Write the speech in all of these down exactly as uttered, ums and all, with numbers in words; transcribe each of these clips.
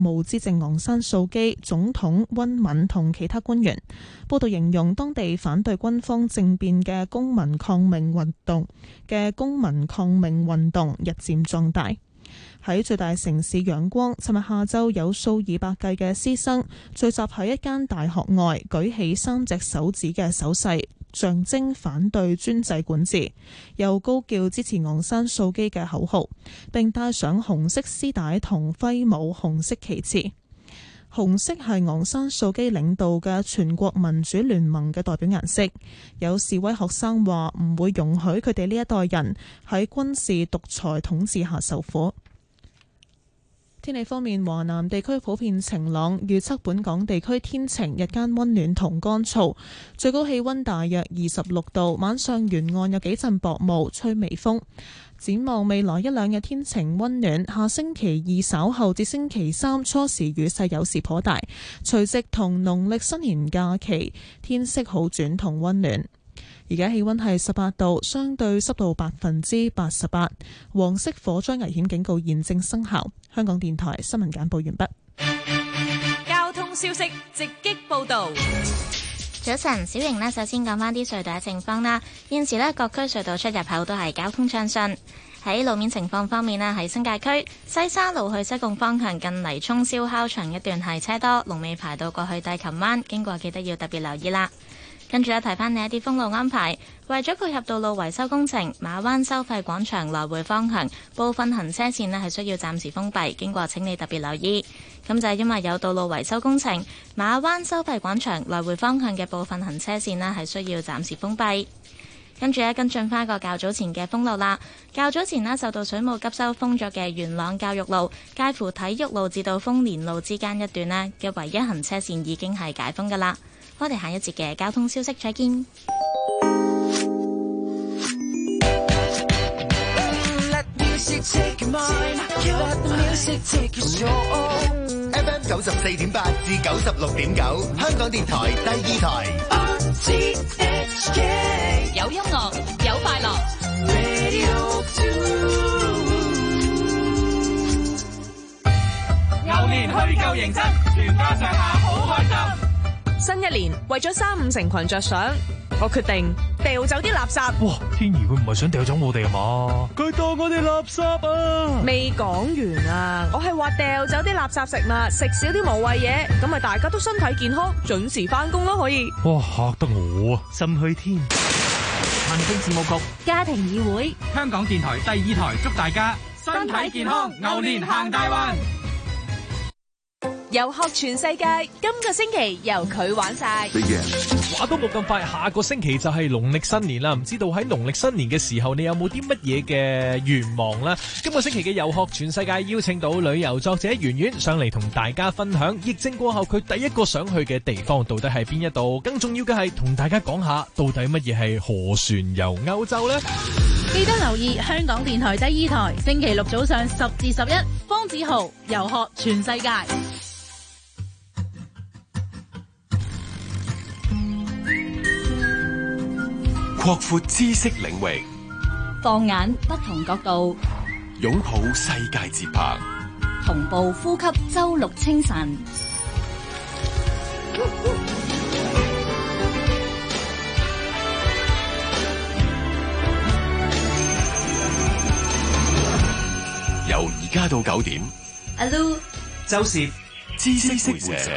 務資政昂山素基、總統溫敏同其他官員。報道形容當地反對軍方政變嘅公民抗命運動嘅公民抗命運動日漸壯大。喺最大城市仰光，尋日下晝有數以百計嘅師生聚集喺一間大學外，舉起三隻手指嘅手勢，象徵反對專制管治，又高叫支持昂山素基嘅口號，並戴上紅色絲帶同揮舞紅色旗幟。紅色係昂山素基領導嘅全國民主聯盟嘅代表顏色。有示威學生話唔會容許佢哋呢一代人喺軍事獨裁統治下受苦。天氣方面，華南地區普遍晴朗，預測本港地區天晴，日間溫暖同乾燥，最高氣溫大約二十六度，晚上沿岸有幾陣薄霧，吹微風。展望未來一兩日天晴溫暖，下星期二稍後至星期三初時雨勢有時頗大，除夕同農曆新年假期天色好轉同溫暖。而家氣溫係十八度，相對濕度百分之八十八，黃色火災危險警告現正生效。香港電台新聞簡報完畢。 交通消息直擊報道。 早晨，小瑩呢，首先講返啲隧道嘅情況啦。現時呢，各區隧道出入口都係交通暢順。喺路面情況方面呢，喺新界區西沙路去西貢方向近泥涌燒烤場一段係車多，龍尾排到過去帝琴灣，經過記得要特別留意啦。跟住咧，提翻你一啲封路安排，為咗配合道路維修工程，馬灣收費廣場來回方向部分行車線呢係需要暫時封閉，經過請你特別留意。咁就係因為有道路維修工程，馬灣收費廣場來回方向嘅部分行車線呢係需要暫時封閉。跟住咧，跟進翻個較早前嘅封路啦。較早前呢，受到水務急修封咗嘅元朗教育路介乎體育路至到豐年路之間一段呢嘅唯一行車線已經係解封噶啦。我哋下一節嘅交通消息再見。 F M 九十四點八至九十六點九，香港電台第二台。 有音樂，有快樂。 牛年去舊迎新，全家上下好開心。 新一年為咗三五成群着想，我決定掉走啲垃圾。 哇，天怡佢唔係想掉走我哋啊嘛？佢當我哋垃圾啊！ 未講完啊，我係話掉走啲垃圾食物，食少啲無謂嘢，咁咪大家都身體健康，準時翻工咯可以。 哇，嚇得我啊，心虛添。 民政事務局、 家庭議會、 香港電台第二台，祝大家身體健康，牛年行大運。 遊學全世界，今個星期由佢玩晒。 話都冇咁快，下個星期就係農曆新年啦。唔知道喺農曆新年嘅時候，你有冇啲乜嘢嘅願望呢？今個星期嘅遊學全世界邀請到旅遊作者圓圓上嚟同大家分享疫症過後佢第一個想去嘅地方到底係邊一度。更重要嘅係同大家講下到底乜嘢係河船遊歐洲呢？ 記得留意香港電台第二台，星期六早上十至十一，方子豪遊學全世界。 擴闊知識領域， 放眼不同角度， 擁抱世界節拍， 同步呼吸周六清晨。 由而家到九點， 阿 Lu、 周氏知識會社。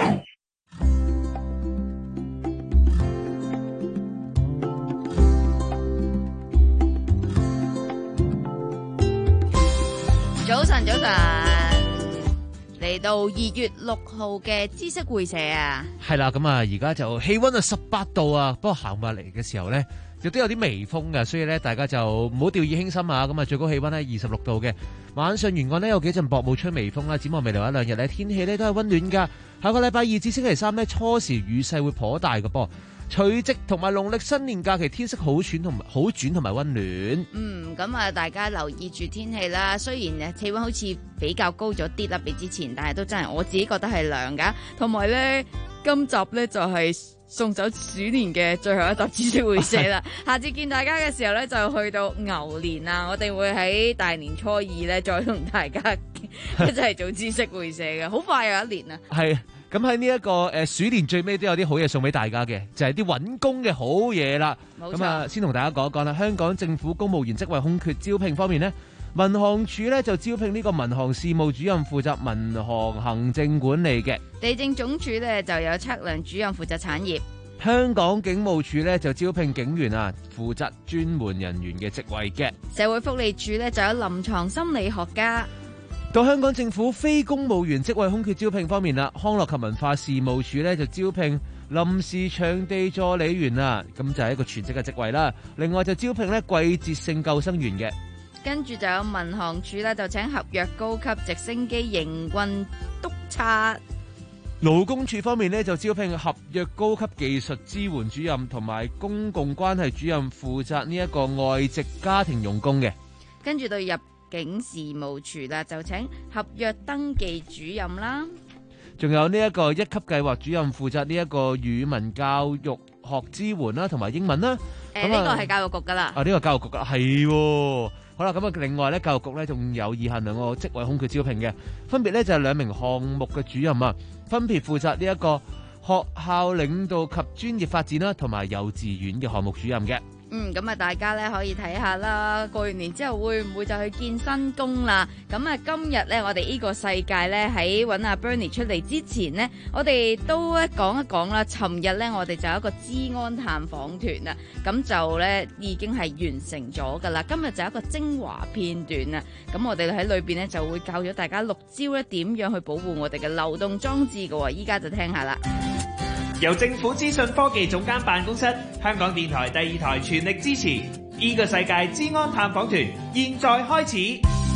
早晨，早晨，嚟到二月六號嘅知識會社啊， 係啦，咁啊，而家就氣溫啊十八度啊，不過行埋嚟嘅時候咧，亦都有啲微風嘅，所以咧大家就唔好掉以輕心啊！咁啊，最高氣溫咧二十六度嘅，晚上沿岸咧有幾陣薄霧吹微風啦。展望未來一兩日咧，天氣咧都係溫暖噶。下個禮拜二至星期三咧，初時雨勢會頗大嘅噃。除夕同埋農曆新年假期天色好轉同埋好轉同埋溫暖。 嗯，咁啊，大家留意住天氣啦。雖然誒氣溫好似比較高咗啲啦，比之前，但係都真係我自己覺得係涼噶。同埋咧，今集咧就係送走鼠年嘅最後一集知識會社啦。下次見大家嘅時候咧，就去到牛年啦。我哋會喺大年初二咧，再同大家真係做知識會社嘅，好快又一年啊！ 係。咁喺呢一個誒鼠年最尾都有啲好嘢送俾大家嘅，就係啲揾工嘅好嘢啦。咁啊，先同大家講一講啦。香港政府公務員職位空缺招聘方面呢，民航處呢就招聘呢個民航事務主任負責民航行政管理嘅。 地政總署呢就有測量主任負責產業。 香港警務處呢就招聘警員啊，負責專門人員嘅職位嘅。 社會福利署呢就有臨床心理學家。 到香港政府非公務員職位空缺招聘方面啦，康樂及文化事務署咧就招聘臨時場地助理員啊，咁就係一個全職嘅職位啦。另外就招聘咧季節性救生員嘅。 跟住就有民航處咧就請合約高級直升機營運督察。 勞工處方面咧就招聘合約高級技術支援主任同埋公共關係主任，負責呢一個外籍家庭傭工嘅。 跟住到入警事務處啦，就請合約登記主任啦， 仲有呢一個一級計劃主任負責呢一個語文教育學支援啦，同埋英文啦。 誒，呢個係教育局噶啦。 啊，呢個教育局噶係。好啦，咁啊，另外咧，教育局咧仲有以下兩個職位空缺招聘嘅，分別咧就係兩名項目嘅主任啊，分別負責呢一個學校領導及專業發展啦，同埋幼稚園嘅項目主任嘅。 嗯，咁啊，大家咧可以睇下啦。過完年之後會唔會就去見新工啦？咁啊，今日咧我哋呢個世界咧喺揾阿 Bernie 出嚟之前呢，我哋都咧講一講啦。尋日咧我哋就有一個資安探訪團啊，咁就咧已經係完成咗噶啦。今日就有一個精華片段啊，咁我哋喺裏邊咧就會教咗大家六招咧點樣去保護我哋嘅流動裝置噶。依家就聽下啦。 由政府資訊科技總監辦公室、香港電台第二台全力支持，呢個世界資安探訪團現在開始。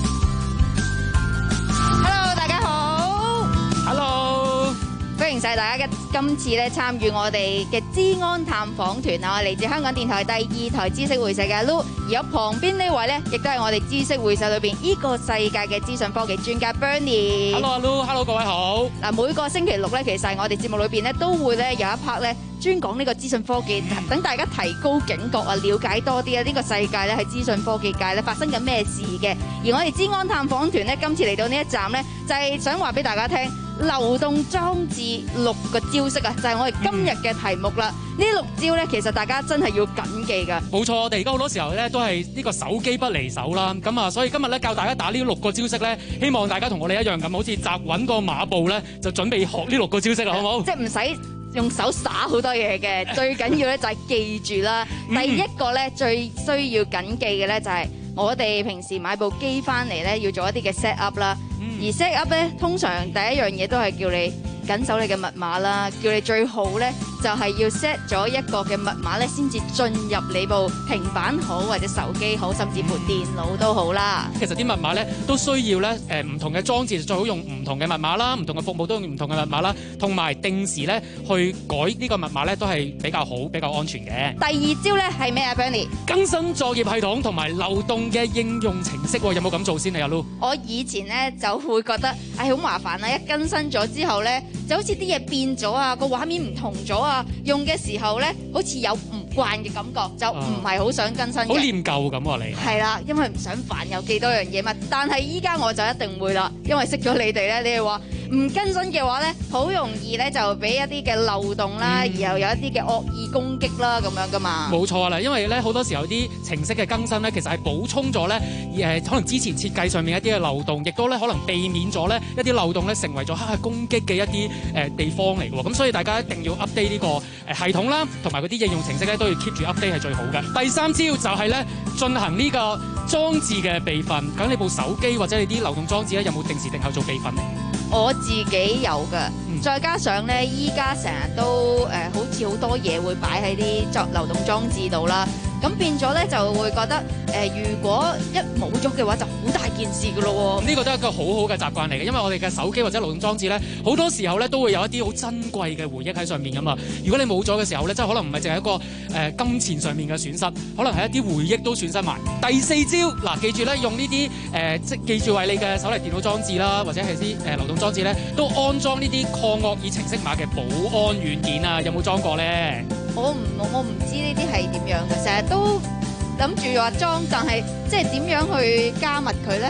Hello， 大家好。 Hello， 歡迎晒大家嘅今次咧參與我哋嘅資安探訪團啊！嚟自香港電台第二台知識會社嘅 Lu， 而有旁邊呢位咧，亦都係我哋知識會社裏邊呢個世界嘅資訊科技專家 Bernie。 Hello， Lu，Hello， 各位好。 嗱，每個星期六咧，其實我哋節目裏邊咧都會咧有一 part 咧專講呢個資訊科技，等大家提高警覺啊，了解多啲啊，呢個世界咧喺資訊科技界咧發生緊咩事嘅。而我哋資安探訪團咧，今次嚟到呢一站咧，就係想話俾大家聽。流動裝置六個招式啊，就係我哋今日嘅題目啦。呢、嗯、六招咧，其實大家真係要謹記噶。 冇錯，我哋而家好多時候咧都係呢個手機不離手啦。咁啊，所以今日咧教大家打呢六個招式咧，希望大家同我哋一樣咁，好似扎穩個馬步咧，就準備學呢六個招式啦，好唔好？ 即係唔使用手耍好多嘢嘅，最緊要咧就係記住啦。嗯、第一個咧最需要謹記嘅咧就係我哋平時買部機翻嚟咧要做一啲嘅 set up 啦。而 set up 咧，通常第一樣嘢都係叫你緊守你嘅密碼啦，叫你最好咧就係要 set 咗一個嘅密碼咧，先至進入你部平板好或者手機好，甚至乎電腦都好啦。 其實啲密碼咧都需要咧誒唔同嘅裝置最好用唔同嘅密碼啦，唔同嘅服務都用唔同嘅密碼啦，同埋定時咧去改呢個密碼咧都係比較好、比較安全嘅。 第二招咧係咩啊 ，Bernie？ 更新作業系統同埋流動嘅應用程式，有冇咁做先啊，阿 Lu？ 我以前咧就會覺得唉好麻煩啊，一更新咗之後咧就好似啲嘢變咗啊，個畫面唔同咗啊，用嘅時候咧好似有唔慣嘅感覺，就唔係好想更新嘅。 好念舊咁啊，你係啦，因為唔想煩有幾多樣嘢嘛。但係依家我就一定會啦，因為識咗你哋咧，你哋話唔更新嘅話咧，好容易咧就俾一啲嘅漏洞啦， 嗯、 然後有一啲嘅惡意攻擊啦，咁樣噶嘛。 冇錯啦，因為咧好多時候啲程式嘅更新咧，其實係補充咗咧誒，可能之前設計上面一啲嘅漏洞，亦都咧可能避免咗咧一啲漏洞咧成為咗黑客攻擊嘅一啲誒地方嚟嘅喎。咁所以大家一定要 update 呢個誒系統啦，同埋嗰啲應用程式咧都要 keep 住 update 係最好嘅。第三招就係咧進行呢個裝置嘅備份。咁你部手機或者你啲流動裝置咧有冇定時定候做備份咧？ 我自己有㗎，嗯、再加上咧，依家成日都誒、呃，好似好多嘢會擺喺啲作流動裝置度啦。咁變咗咧就會覺得誒、呃，如果一冇咗嘅話，就好大件事噶咯喎。 呢個都係一個好好嘅習慣嚟嘅，因為我哋嘅手機或者流動裝置咧，好多時候咧都會有一啲好珍貴嘅回憶喺上面噶嘛。如果你冇咗嘅時候咧，即係可能唔係淨係一個誒、呃、金錢上面嘅損失，可能係一啲回憶都損失埋。第四招嗱、啊，記住咧用呢啲誒即記住為你嘅手提電腦裝置啦，或者係啲誒流動裝置咧，都安裝呢啲抗惡意程式碼嘅保安軟件啊，有冇裝過咧？ 我唔我唔知呢啲係點樣嘅，成日都諗住話裝，但係即係點樣去加密佢咧？ 嗱，好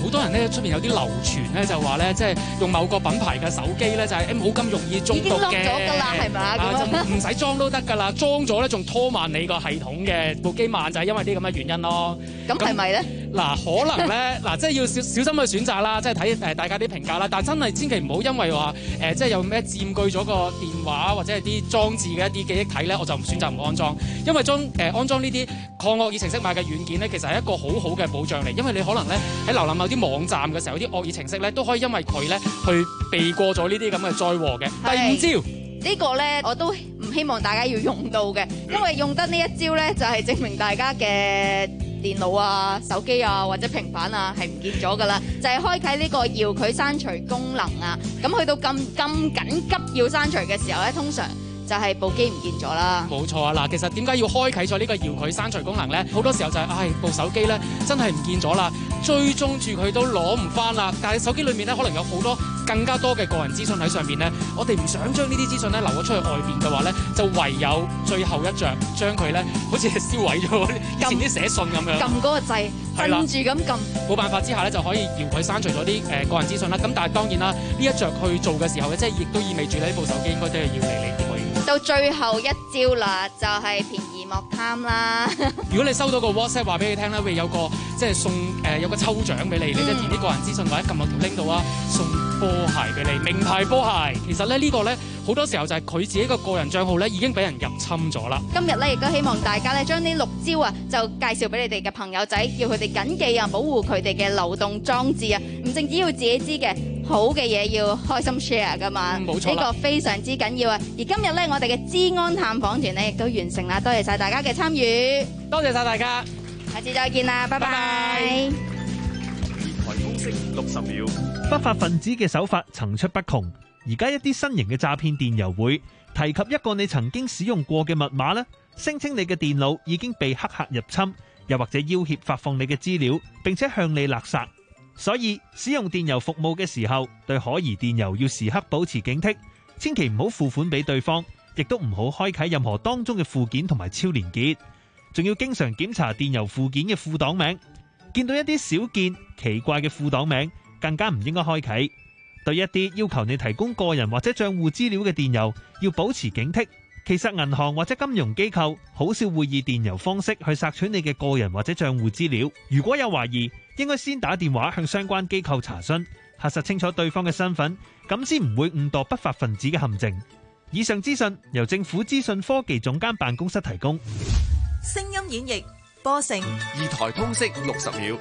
好多人咧出邊有啲流傳咧，就話咧即係用某個品牌嘅手機咧，就係誒冇咁容易中毒嘅，已經 lock 咗㗎啦，係咪啊？就唔使裝都得㗎啦，裝咗咧仲拖慢你個系統嘅部機慢，就係因為啲咁嘅原因咯。 咁係咪咧？ 嗱，可能咧嗱，即係要小小心去選擇啦，即係睇誒大家啲評價啦。但係真係千祈唔好因為話誒即係有咩佔據咗個電話或者係啲裝置嘅一啲記憶體咧，我就唔選擇唔安裝，因為裝誒、呃、安裝呢啲抗惡意程式碼嘅軟件咧，其實係一個好好嘅保障嚟，因為你可能咧喺瀏覽某啲網站嘅時候，有啲惡意程式咧都可以因為佢咧去避過咗呢啲咁嘅災禍嘅。第五招。 呢個呢，我都唔希望大家要用到嘅，因為用得呢一招呢，就係證明大家嘅電腦啊、手機啊或者平板啊係唔見咗㗎啦，就係開啟呢個遙距刪除功能啊。咁去到咁咁緊急要刪除嘅時候呢，通常就係部機唔見咗啦。 冇錯啊！嗱，其實點解要開啟咗呢個遙距刪除功能呢？好多時候就係、是，唉，部手機呢真係唔見咗啦，追蹤住佢都攞唔翻啦。但係手機裏面呢，可能有好多更加多嘅個人資訊喺上面呢，我哋唔想將呢啲資訊呢流咗出去外邊嘅話呢，就唯有最後一着將佢呢好似係燒毀咗以前啲寫信咁樣， 撳嗰個掣，震住咁撳。 冇辦法之下呢，就可以遙距刪除咗啲誒個人資訊啦。咁但係當然啦，呢一着去做嘅時候呢，即係亦都意味住呢部手機應該都係要離你而去。 到最後一招啦，就係、是、便宜莫貪啦。 如果你收到個 WhatsApp 話俾你聽咧，會有個即係送誒、呃、有個抽獎俾你，你即係填啲個人資訊或者撳落條 link 度啊，送波鞋俾你，名牌波鞋。其實咧呢、呢個咧好多時候就係佢自己個個人帳號咧已經俾人入侵咗啦。今日咧亦都希望大家咧將呢六招啊就介紹俾你哋嘅朋友仔，叫佢哋緊記啊，保護佢哋嘅流動裝置啊，唔淨止要自己知嘅。好嘅嘢要開心 share 噶嘛，冇錯，呢個非常之緊要啊！而今日咧，我哋嘅資安探訪團咧亦都完成啦，多謝晒大家嘅參與，多謝晒大家，下次再見啦，拜拜。 電台公式六十秒， 不法分子嘅手法層出不窮，而家一啲新型嘅詐騙電郵會提及一個你曾經使用過嘅密碼咧，聲稱你嘅電腦已經被黑客入侵，又或者要挾發放你嘅資料，並且向你勒索。所以使用電郵服務嘅時候，對可疑電郵要時刻保持警惕，千祈唔好付款俾對方，亦都唔好開啟任何當中嘅附件同埋超連結，仲要經常檢查電郵附件嘅副檔名，見到一啲少見奇怪嘅副檔名，更加唔應該開啟。對一啲要求你提供個人或者賬戶資料嘅電郵，要保持警惕。其實銀行或者金融機構好少會以電郵方式去索取你嘅個人或者賬戶資料。如果有懷疑，應該先打電話向相關機構查詢，核實清楚對方嘅身份，咁先唔會誤墮不法分子嘅陷阱。以上資訊由政府資訊科技總監辦公室提供。 聲音演繹波成二台通識六十秒，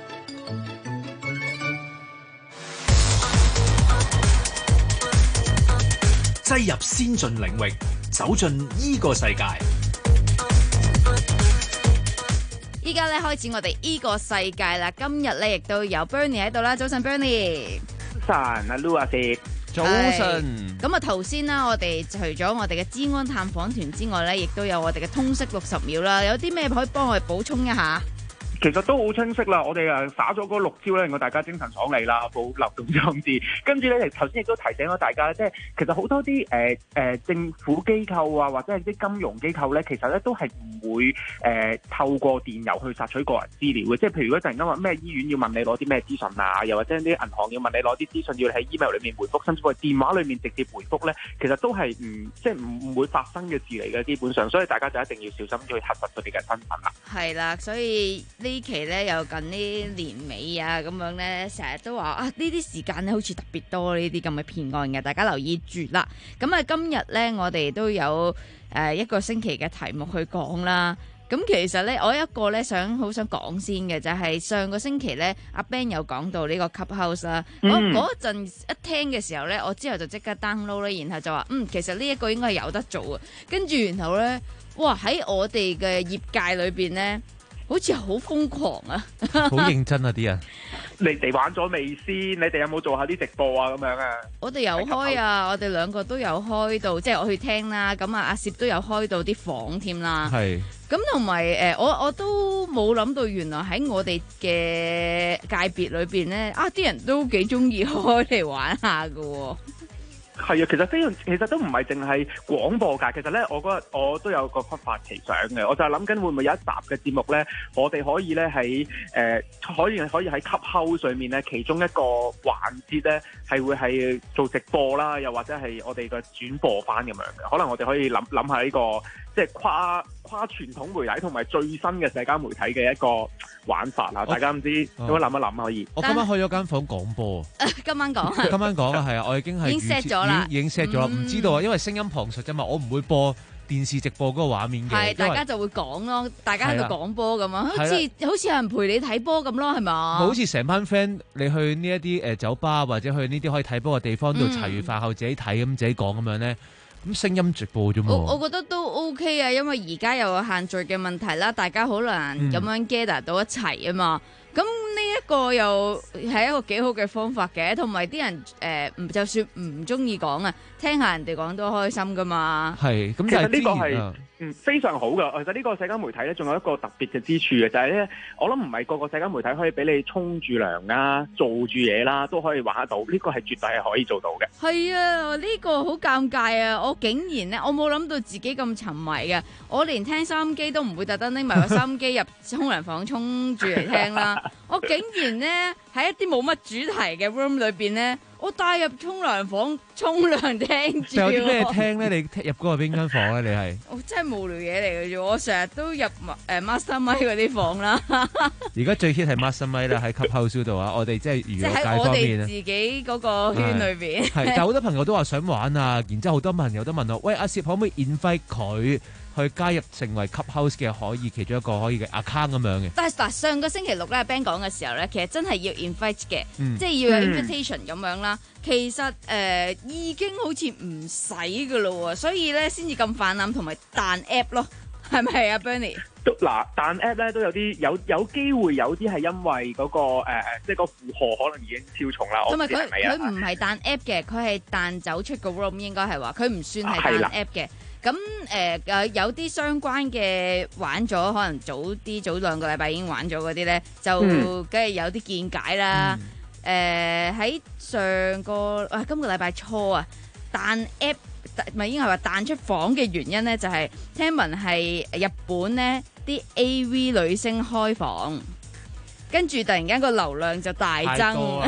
擠入先進領域，走進依個世界。 依家咧開始我哋依個世界啦，今日咧亦都有 Bernie 喺度啦，早晨 Bernie。 早晨，阿 Lu 阿 Sir。 早晨。 咁啊頭先啦，我哋除咗我哋嘅資安探訪團之外咧，亦都有我哋嘅通識六十秒啦，有啲咩可以幫我哋補充一下？ 其實都好清晰啦，我哋啊耍咗嗰六招咧，令到大家精神爽利啦，保流動裝置。跟住咧，頭先亦都提醒咗大家咧，即係其實好多啲誒誒政府機構啊，或者係啲金融機構咧，其實咧都係唔會誒、呃、透過電郵去索取個人資料嘅。即係譬如如果突然間話咩醫院要問你攞啲咩資訊啊，又或者啲銀行要問你攞啲資訊，要你喺 email 裏面回覆，甚至乎電話裏面直接回覆咧，其實都係唔即係唔唔會發生嘅事嚟嘅，基本上。所以大家就一定要小心去核實佢哋嘅身份啦。 係啦，所以呢期咧又近呢年尾啊，咁樣咧成日都話啊，呢啲時間咧好似特別多呢啲咁嘅騙案嘅，大家留意住啦。咁啊，今日咧我哋都有誒、呃、一個星期嘅題目去講啦。咁其實咧，我一個咧想好想講先嘅就係、是、上個星期咧，阿 Ben 有講到呢個 Clubhouse 啦。我嗰陣一聽嘅時候咧，我之後就即刻 download 咧，然後就話嗯，其實呢一個應該係有得做啊。跟住然後咧，哇喺我哋嘅業界裏邊咧，好似好瘋狂啊！ 好認真啊啲人， 你哋玩咗未先？你哋有冇做下啲直播啊？咁樣啊？ 我哋有開啊！我哋兩個都有開到，即係我去聽啦。咁啊，阿攝都有開到啲房添啦。係。咁同埋誒，我我都冇諗到，原來喺我哋嘅界別裏邊咧，啊啲人都幾中意開嚟玩下噶。 係啊，其實非常，其實都唔係淨係廣播界。其實咧，我嗰日我都有個忽發奇想嘅，我就係諗緊會唔會有一集嘅節目咧，我哋可以咧喺誒可以可以喺 Clubhouse 上面咧，其中一個環節咧係會係做直播啦，又或者係我哋嘅轉播翻咁樣嘅。可能我哋可以諗諗下呢個即係跨跨傳統媒體同埋最新嘅社交媒體嘅一個玩法啦。大家唔知有冇諗一諗可以？ 我今晚開咗間房廣播， 今晚講， 今晚講啊，係啊，我已經係已經 set 咗啦， 已經 set 咗啦，唔知道啊，因為聲音旁述啫嘛，我唔會播電視直播嗰個畫面嘅， 係大家就會講咯，大家喺度講波咁啊，好似好似有人陪你睇波咁咯，係嘛？ 好似成班 friend 你去呢一啲誒酒吧或者去呢啲可以睇波嘅地方度茶餘飯後自己睇咁自己講咁樣咧。咁聲音直播啫嘛， 我我覺得都 OK 啊，因為而家有限聚嘅問題啦，大家好難咁樣 gather 到一齊啊嘛。咁呢一個又係一個幾好嘅方法嘅，同埋啲人誒唔、呃、就算唔中意講啊，聽下人哋講都開心噶嘛。 係，咁其實呢個係嗯非常好噶。其實呢個社交媒體咧，仲有一個特別嘅之處嘅，就係、是、咧，我諗唔係個個社交媒體可以俾你沖住涼啊、做住嘢啦，都可以玩得到。呢、這個係絕對係可以做到嘅。 係啊，呢、這個好尷尬啊！我竟然咧，我冇諗到自己咁沉迷嘅，我連聽收音機都唔會特登拎埋個收音機入沖涼房沖住嚟聽啦。我竟然咧喺一啲冇乜主題嘅 room 裏邊咧，我帶入沖涼房沖涼聽住。 有啲咩聽咧？你入嗰個邊間房咧？你係？ 我真係無聊嘢嚟嘅啫，我成日都入誒 master mic 嗰啲房啦。 而家最 hit 係 master mic 啦，喺 Clubhouse度啊！我哋即係娛樂界方面啊。 即係我哋自己嗰個圈裏邊。 係，但係好多朋友都話想玩啊，然之後好多朋友都問我：喂，阿攝可唔可以 invite 佢去加入成為 Clubhouse 嘅可以其中一個可以嘅 account 咁樣嘅？ 但係嗱，上個星期六咧，Ben 講嘅時候咧，其實真係要 invite 嘅， 嗯、 即係要有 invitation 咁樣啦。其實誒、呃、已經好似唔使㗎咯喎，所以咧先至咁泛濫同埋彈 app 咯，係咪啊 Bernie？ 嗱，彈 app 咧都有啲有有機會有啲係因為嗰、那個、呃、即係個負荷可能已經超重啦。 同埋佢佢唔係彈 app 嘅，佢係彈走出個 room， 應該係話佢唔算係彈 app 嘅。咁誒誒有啲相關嘅玩咗，可能早啲早兩個禮拜已經玩咗嗰啲咧，就梗係有啲見解啦。誒、嗯、喺、呃、上個啊今個禮拜初啊，彈 app 咪應該係話彈出房嘅原因咧，就係、是、聽聞係日本咧啲 A V 女星開房，跟住突然間個流量就大增。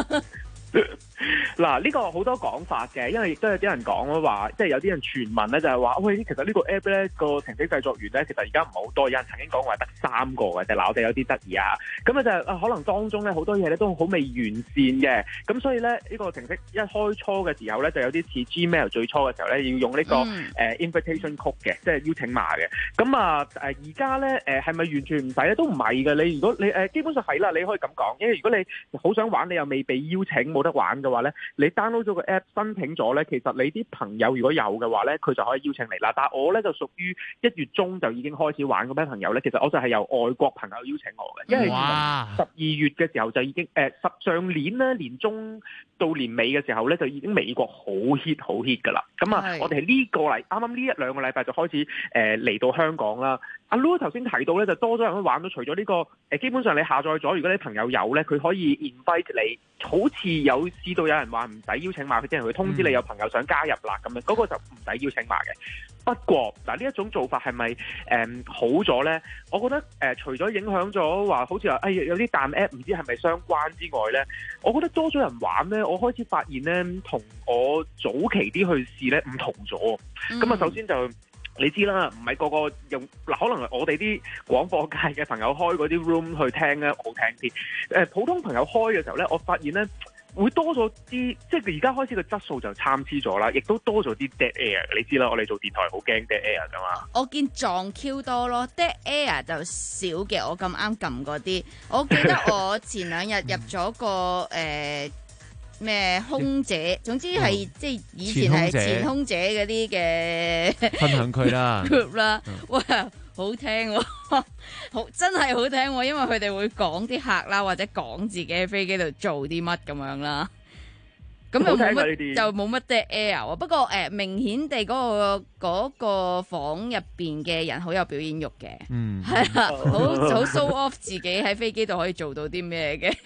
嗱，呢個好多講法嘅，因為亦都有啲人講話，即係有啲人傳聞咧，就係話，喂，其實呢個 app 咧個程式製作員咧，其實而家唔係好多，有人曾經講話得三個嘅，就嗱我哋有啲得意啊，咁啊就係啊，可能當中咧好多嘢咧都好未完善嘅，咁所以咧呢個程式一開初嘅時候咧，就有啲似 Gmail 最初嘅時候咧，要用呢個誒 invitation code 嘅，即係邀請碼嘅，咁啊誒而家咧誒係咪完全唔使咧？都唔係嘅，你如果你誒基本上係啦，你可以咁講，因為如果你好想玩，你又未被邀請，冇得玩嘅話咧，你 download 咗個 app 申請咗咧，其實你啲朋友如果有嘅話咧，佢就可以邀請你啦。但係我咧就屬於一月中就已經開始玩嗰班朋友咧，其實我就係由外國朋友邀請我嘅，因為十二月嘅時候就已經誒十、呃、上年咧年中到年尾嘅時候咧就已經美國好 hit 好 hit 㗎啦。咁啊，我哋係呢個禮啱啱呢一兩個禮拜就開始誒嚟、呃、到香港啦。阿 Lu 頭先提到咧，就多咗人玩到，除咗呢、這個誒、呃，基本上你下載咗，如果你朋友有咧，佢可以 invite 你，好似有試到有人話唔使邀請碼，佢啲人會通知你有朋友想加入啦咁樣，嗰、那個就唔使邀請碼嘅。不過嗱，呢一種做法係咪誒好咗咧？我覺得誒、呃，除咗影響咗話，好似話誒有啲彈 app 唔知係咪相關之外咧，我覺得多咗人玩咧，我開始發現咧，同我早期啲去試咧唔同咗。咁啊、嗯，首先就你知啦，唔係個個用嗱，可能我哋啲廣播界嘅朋友開嗰啲 room 去聽咧好聽啲。誒，普通朋友開嘅時候咧，我發現咧會多咗啲，即係而家開始個質素就參差咗啦，亦都多咗啲 dead air。你知啦，我哋做電台好驚 dead air 噶嘛。 我見撞 Q 多咯 ，dead air 就少嘅。我咁啱撳嗰啲，我記得我前兩日入咗個誒。咩空姐，總之係、嗯、即係以前係前空姐嗰啲嘅分享區啦 group 啦，哇好聽、哦，好真係好聽、哦，因為佢哋會講啲客啦，或者講自己喺飛機度做啲乜咁樣啦。咁又冇乜，就冇乜 dead air 啊。不過誒、呃，明顯地嗰、嗰個嗰個房入邊嘅人好有表演欲嘅， 嗯， 係啦，好好 show off 自己喺飛機度可以做到啲咩嘅。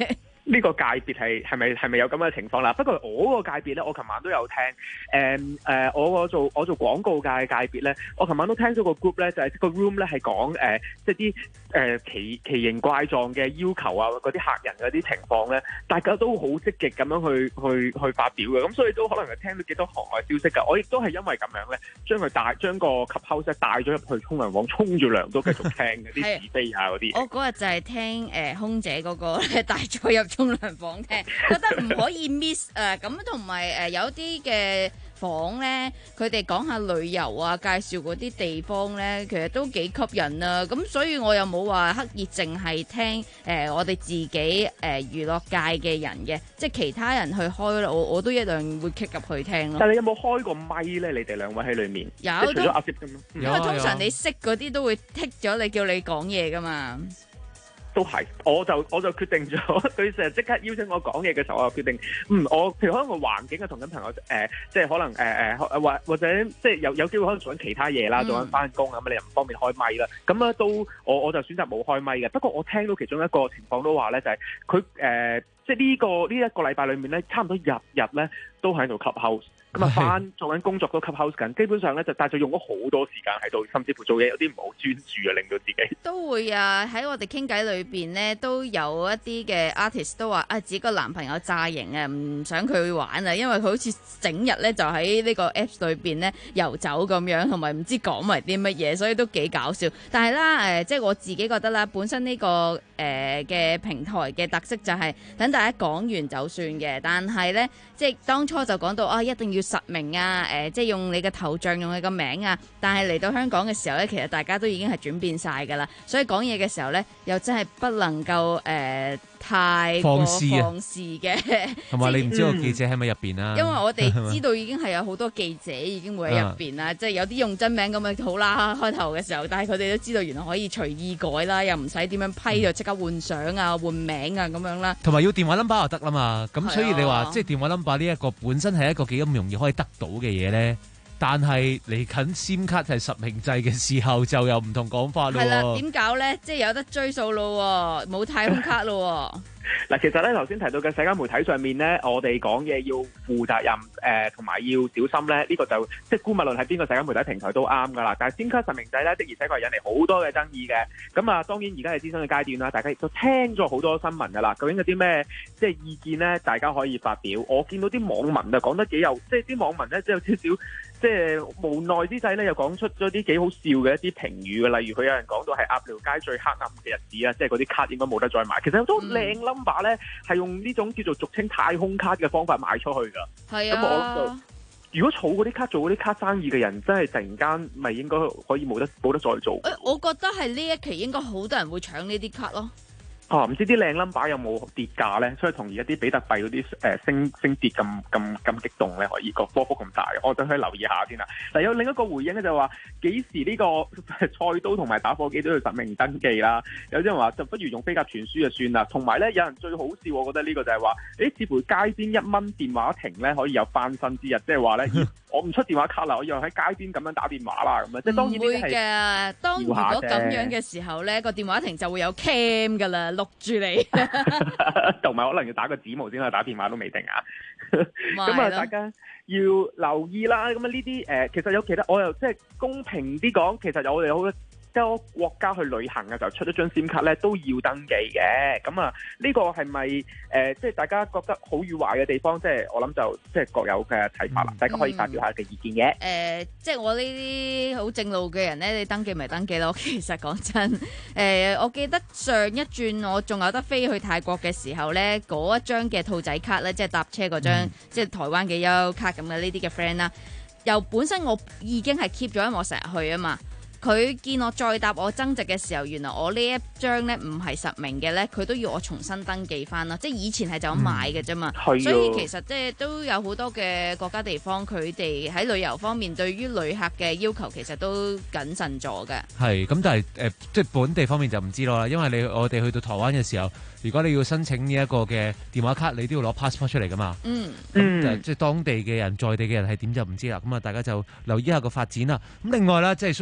呢個界別係係咪係咪有咁嘅情況啦？不過我個界別咧，我琴晚都有聽。誒、嗯、誒、呃，我個做我做廣告界嘅界別咧，我琴晚都聽咗個 group 咧，就係個 room 咧係講誒，即係啲誒奇奇形怪狀嘅要求啊，嗰啲客人嗰啲情況咧，大家都好積極咁樣去去去發表嘅。咁所以都可能係聽到幾多行外消息㗎。我亦都係因為咁樣咧，將佢帶將個 Clubhouse 帶咗入去沖涼房，沖住涼都繼續聽嗰啲是非啊嗰啲。 我嗰日就係聽誒、呃、空姐嗰個咧帶咗入沖涼房聽，覺得唔可以 miss 誒咁，同埋誒有啲嘅房咧，佢哋講下旅遊啊，介紹嗰啲地方咧，其實都幾吸引啊。咁所以我又冇話刻意淨係聽誒、呃、我哋自己誒、呃、娛樂界嘅人嘅，即係其他人去開我我都一樣會 kick 入去聽咯。 但係你有冇開過咪咧？你哋兩位喺裏面有， 除咗阿 Sir 咁， 因為通常你識嗰啲都會剔咗你叫你講嘢噶嘛。 都係，我就我就決定咗，佢成日即刻邀請我講嘢嘅時候，我就決定，嗯，我譬如可能個環境啊，同緊朋友誒、呃，即係可能誒誒或或者即係有有機會可能做緊其他嘢啦，做緊翻工咁，你又唔方便開咪啦，咁咧都我我就選擇冇開咪嘅。不過我聽到其中一個情況都話咧，就係佢誒，即係呢個呢一個禮拜裏面咧，差唔多日日咧都喺度 Clubhouse。咁啊，翻做緊工作都 Clubhouse 緊，基本上咧就但係就用咗好多時間喺度，甚至乎做嘢有啲唔好專注啊，令到自己都會啊。喺我哋傾偈裏邊咧，都有一啲嘅 artist 都話啊，自己個男朋友詐型啊，唔想佢玩啊，因為佢好似整日咧就喺呢個 Apps 裏邊咧遊走咁樣，同埋唔知講埋啲乜嘢，所以都幾搞笑。但係啦，誒、呃，即係我自己覺得啦，本身呢、這個誒嘅、呃、平台嘅特色就係等大家講完就算嘅，但係咧即係當初就講到啊，一定要實名啊，誒、呃，即係用你嘅頭像，用你個名啊。但係嚟到香港嘅時候咧，其實大家都已經係轉變晒㗎啦。所以講嘢嘅時候咧，又真係不能夠誒、呃、太過放肆嘅。 同埋你唔知個記者喺咪入邊啊？ 因為我哋知道已經係有好多記者已經會喺入邊啦，即係有啲用真名咁樣好啦，開頭嘅時候，但係佢哋都知道原來可以隨意改啦，又唔使點樣批就即刻換相啊、換名啊咁樣啦。 同埋要電話 number 就得啦嘛。咁所以你話即係電話 number 呢一個本身係一個幾咁容易可以得到嘅嘢咧，但係嚟緊 SIM 卡係實名制嘅時候就有唔同講法咯。 係啦，點搞咧？即係有得追數咯，冇太空卡咯。 嗱，其實咧頭先提到嘅社交媒體上面咧，我哋講嘢要負責任，誒同埋要小心咧，呢、這個就即係姑勿論係邊個社交媒體平台都啱噶啦。但係 SIM 卡實名制咧，的而且確係引嚟好多嘅爭議嘅。咁啊，當然而家係諮詢嘅階段啦，大家亦都聽咗好多新聞噶啦。究竟有啲咩即係意見咧？大家可以發表。我見到啲網民啊講得幾有，即係啲網民咧即係有少少即係無奈之際咧，又講出咗啲幾好笑嘅一啲評語嘅。例如佢有人講到係鴨寮街最黑暗嘅日子啊，即係嗰啲卡應該冇得再買。其實有好多靚 number 咧，係用呢種叫做俗稱太空卡嘅方法賣出去㗎。 係啊， 咁我諗就如果儲嗰啲卡做嗰啲卡生意嘅人，真係突然間咪應該可以冇得冇得再做。 誒，我覺得係呢一期應該好多人會搶呢啲卡咯。 哦，唔知啲靚 number 有冇跌價咧？所以同而家啲比特幣嗰啲誒升升跌咁咁咁激動咧，可以個波幅咁大，我等佢留意下先啦。但有另一個回應咧，就話幾時呢個菜刀同埋打火機都要實名登記啦？有啲人話就不如用飛鴿傳書就算啦。同埋咧，有人最好笑，我覺得呢個就係話，誒似乎街邊一蚊電話亭咧可以有翻身之日，即係話咧，我唔出電話卡啦，我又喺街邊咁樣打電話啦，咁樣即係當然呢啲係嘅。當如果咁樣嘅時候咧，個電話亭就會有 cam 噶啦。錄住你， 同埋可能要打個指模先可以打電話都未定啊！咁啊，大家要留意啦。咁啊，呢啲誒，其實有其他，我又即係公平啲講，其實有我哋好多國家去旅行嘅時候出咗張 SIM 卡咧，都要登記嘅。咁啊，呢個係咪誒，即係大家覺得好與壞嘅地方？即係我諗就即係各有嘅睇法啦。嗯、大家可以發表下嘅意見嘅。誒、 呃，即係我呢啲好正路嘅人咧，你登記咪登記咯。其實講真，誒、呃，我記得上一轉我仲有得飛去泰國嘅時候咧，嗰一張嘅兔仔卡咧，即係搭車嗰張，嗯、即係台灣嘅優卡咁嘅呢啲嘅 friend 啦。由本身我已經係 keep 咗，因為我成日去啊嘛。佢見我再答我增值嘅時候，原來我呢一張咧唔係實名嘅咧，佢都要我重新登記翻啦。即係以前係就咁買嘅啫嘛，嗯、所以其實即係都有好多嘅國家地方，佢哋喺旅遊方面對於旅客嘅要求其實都謹慎咗嘅。係咁，但係誒、呃，即係本地方面就唔知道啦，因為你我哋去到台灣嘅時候，如果你要申請呢一個嘅電話卡，你都要攞 passport 出嚟噶嘛。嗯，咁即係當地嘅人、在地嘅人係點就唔知啦。咁啊，大家就留意一下個發展啦。咁另外啦，即係 social media。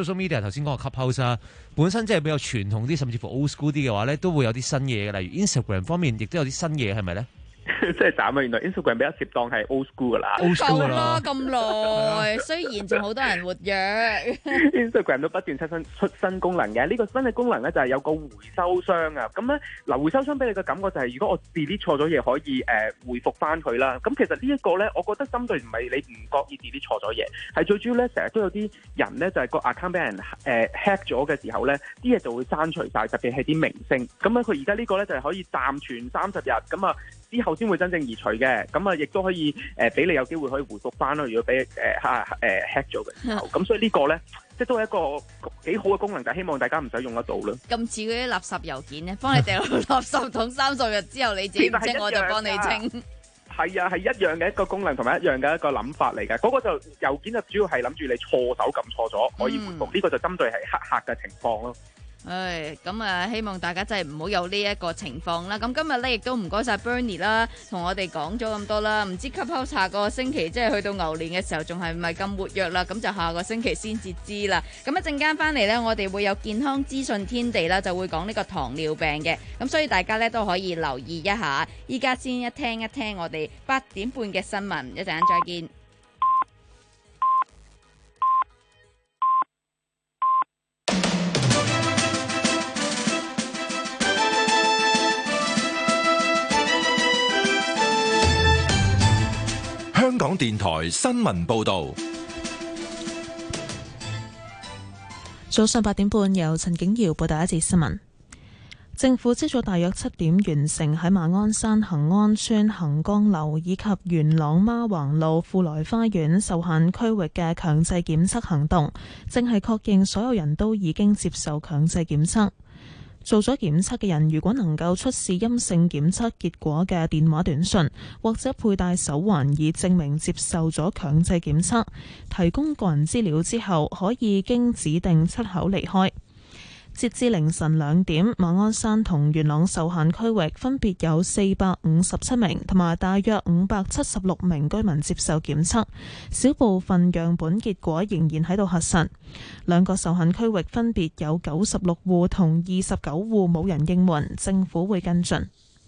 頭先講個 Clubhouse 啊，本身即係比較傳統啲，甚至乎 old school 啲嘅話咧，都會有啲新嘢嘅，例如 Instagram 方面亦都有啲新嘢，係咪咧？ 即係斬啊！原來 Instagram 比較接當係 old school 噶啦， 夠啦咁耐，雖然仲好多人活躍 ，Instagram 都不斷出新出新功能嘅。呢、這個新嘅功能咧就係有個回收箱啊。咁咧嗱，回收箱俾你嘅感覺就係，如果我 delete 錯咗嘢，可以誒、呃、回復翻佢啦。咁其實呢一個咧，我覺得針對唔係你唔覺意 delete 錯咗嘢，係最主要咧，成日都有啲人咧就係、是、個 account 俾人誒、呃、hack 咗嘅時候咧，啲嘢就會刪除晒，特別係啲明星。咁咧佢而家呢個咧就係可以暫存三十日，咁啊之後先會真正移除嘅。咁啊亦都可以誒俾、呃、你有機會可以回復翻咯。如果俾誒嚇誒 hack 咗嘅時候，咁所以呢個咧即係都係一個幾好嘅功能，但係希望大家唔使用得到啦。 咁似嗰啲垃圾郵件咧，幫你掉落垃圾桶三十日之後，你自己唔清，我就幫你清。 係啊，係一樣嘅一個功能同埋一樣嘅一個諗法嚟嘅。嗰、那個就郵件就主要係諗住你錯手撳錯咗可以回復，呢、嗯、個就針對係黑客嘅情況咯。 唉，咁啊，希望大家真係唔好有呢一個情況啦。咁今日咧亦都唔該晒 Bernie 啦，同我哋講咗咁多啦。唔知 Clubhouse 下個星期即係去到牛年嘅時候，仲係唔係咁活躍啦？咁就下個星期先至知啦。咁一陣間翻嚟呢，我哋會有健康資訊天地啦，就會講呢個糖尿病嘅。咁所以大家呢都可以留意一下。依家先一聽一聽我哋八點半嘅新聞，一陣間再見。 香港電台新聞報道， 早上八點半由陳景瑤報道一節新聞。政府朝早大約七點完成喺馬鞍山恒安邨恒江樓以及元朗孖橫路富來花園受限區域嘅強制檢測行動，正係確認所有人都已經接受強制檢測。做咗檢測嘅人，如果能夠出示陰性檢測結果嘅電話短訊，或者佩戴手環以證明接受咗強制檢測，提供個人資料之後，可以經指定出口離開。截至凌晨兩點，馬鞍山同元朗受限區域分別有四百五十七名同埋大約五百七十六名居民接受檢測，小部分樣本結果仍然喺度核實。兩個受限區域分別有九十六戶同二十九戶冇人應門，政府會跟進。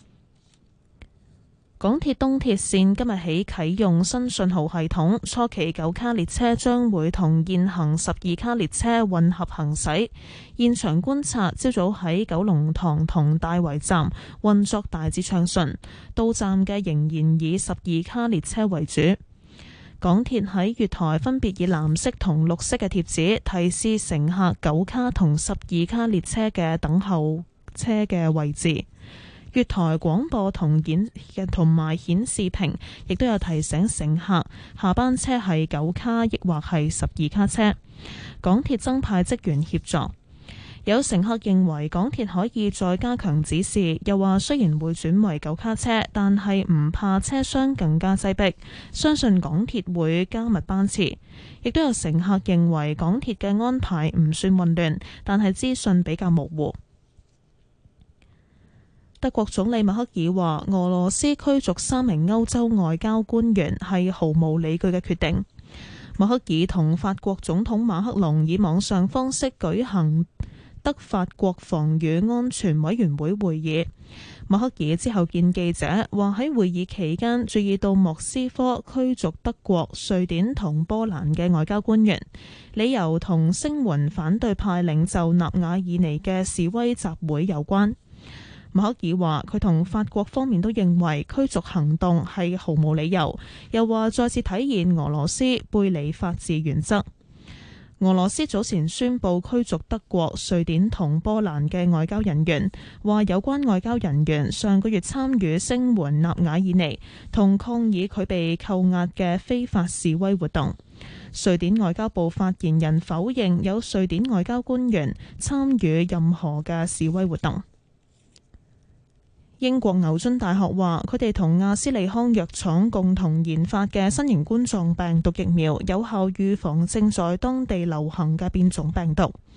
港鐵東鐵線今日起啟用新信號系統，初期九卡列車將會同現行十二卡列車混合行駛。現場觀察，朝早喺九龍塘同大圍站運作大致暢順，到站嘅仍然以十二卡列車為主。港鐵喺月台分別以藍色同綠色嘅貼紙提示乘客九卡同十二卡列車嘅等候車嘅位置。月台廣播同顯同埋顯示屏亦都有提醒乘客下班車係九卡抑或係十二卡車。港鐵增派職員協助。有乘客認為港鐵可以再加強指示，又話雖然會轉為九卡車，但係唔怕車廂更加擠迫，相信港鐵會加密班次。亦都有乘客認為港鐵嘅安排唔算混亂，但係資訊比較模糊。德國總理默克爾話，俄羅斯驅逐三名歐洲外交官員係毫無理據嘅決定。默克爾同法國總統馬克龍以網上方式舉行德法國防與安全委員會會議。默克爾之後見記者話，喺會議期間注意到莫斯科驅逐德國、瑞典同波蘭嘅外交官員，理由同聲援反對派領袖納瓦爾尼嘅示威集會有關。默克爾話佢同法國方面都認為驅逐行動係毫無理由，又話再次體現俄羅斯背離法治原則。俄羅斯早前宣布驅逐德國、瑞典同波蘭嘅外交人員，話有關外交人員上個月參與聲援納瓦爾尼同抗議佢被扣押嘅非法示威活動。瑞典外交部發言人否認有瑞典外交官員參與任何嘅示威活動。英國牛津大學話，佢哋同阿斯利康藥廠共同研發嘅新型冠狀病毒疫苗有效預防正在當地流行嘅變種病毒。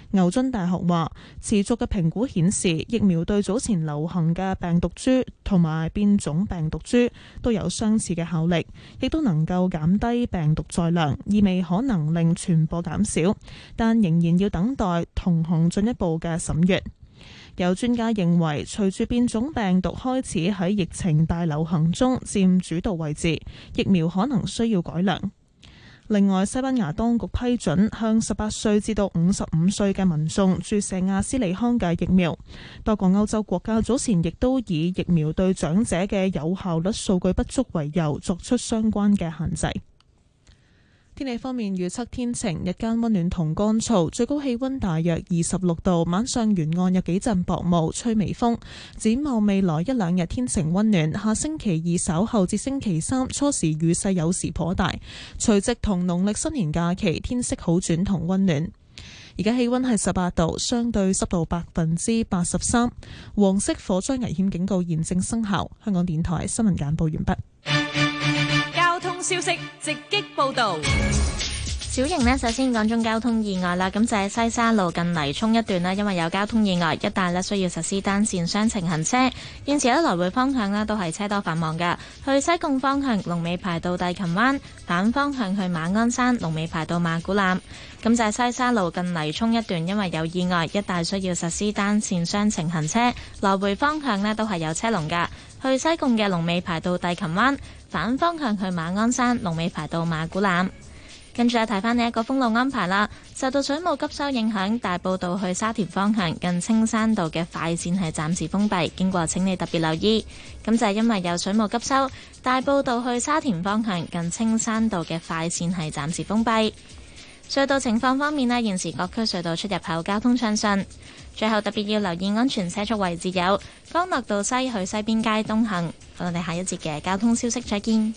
牛津大學話，持續嘅評估顯示，疫苗對早前流行嘅病毒株同埋變種病毒株都有相似嘅效力，亦都能夠減低病毒載量，意味可能令傳播減少，但仍然要等待同行進一步嘅審閱。有專家認為，隨住變種病毒開始喺疫情大流行中佔主導位置，疫苗可能需要改良。另外，西班牙當局批准向十八歲至到五十五歲嘅民眾注射阿斯利康嘅疫苗。多個歐洲國家早前亦都以疫苗對長者嘅有效率數據不足為由，作出相關嘅限制。天氣方面，預測天晴，日間溫暖同乾燥，最高氣溫大約二十六度。晚上沿岸有幾陣薄霧，吹微風。展望未來一兩日天晴溫暖，下星期二稍後至星期三初時雨勢有時頗大。除夕同農曆新年假期天色好轉同溫暖。而家氣溫係十八度，相對濕度百分之八十三。黃色火災危險警告現正生效。香港電台新聞簡報完畢。 交通消息直擊報道。 小型呢，首先講中交通意外啦，咁就係西沙路近泥涌一段啦，因為有交通意外，一帶呢需要實施單線雙程行車，現時呢來回方向呢都係車多繁忙噶。去西貢方向龍尾排到帝琴灣，反方向去馬鞍山龍尾排到馬古欖。咁就係西沙路近泥涌一段，因為有意外，一帶需要實施單線雙程行車，來回方向呢都係有車龍噶。去西貢嘅龍尾排到帝琴灣，反方向去馬鞍山龍尾排到馬古欖。跟住咧，睇翻呢一個封路安排啦。受到水務急修影響，大埔道去沙田方向近青山道嘅快線係暫時封閉，經過請你特別留意。咁就係因為有水務急修，大埔道去沙田方向近青山道嘅快線係暫時封閉。隧道情況方面呢，現時各區隧道出入口交通暢順。最後特別要留意安全車速位置有江樂道西去西邊街東行。我哋下一節嘅交通消息再見。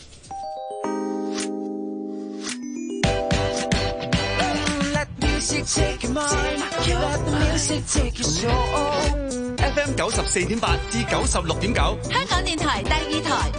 F M 九十四點八至九十六點九， 香港電台第二台。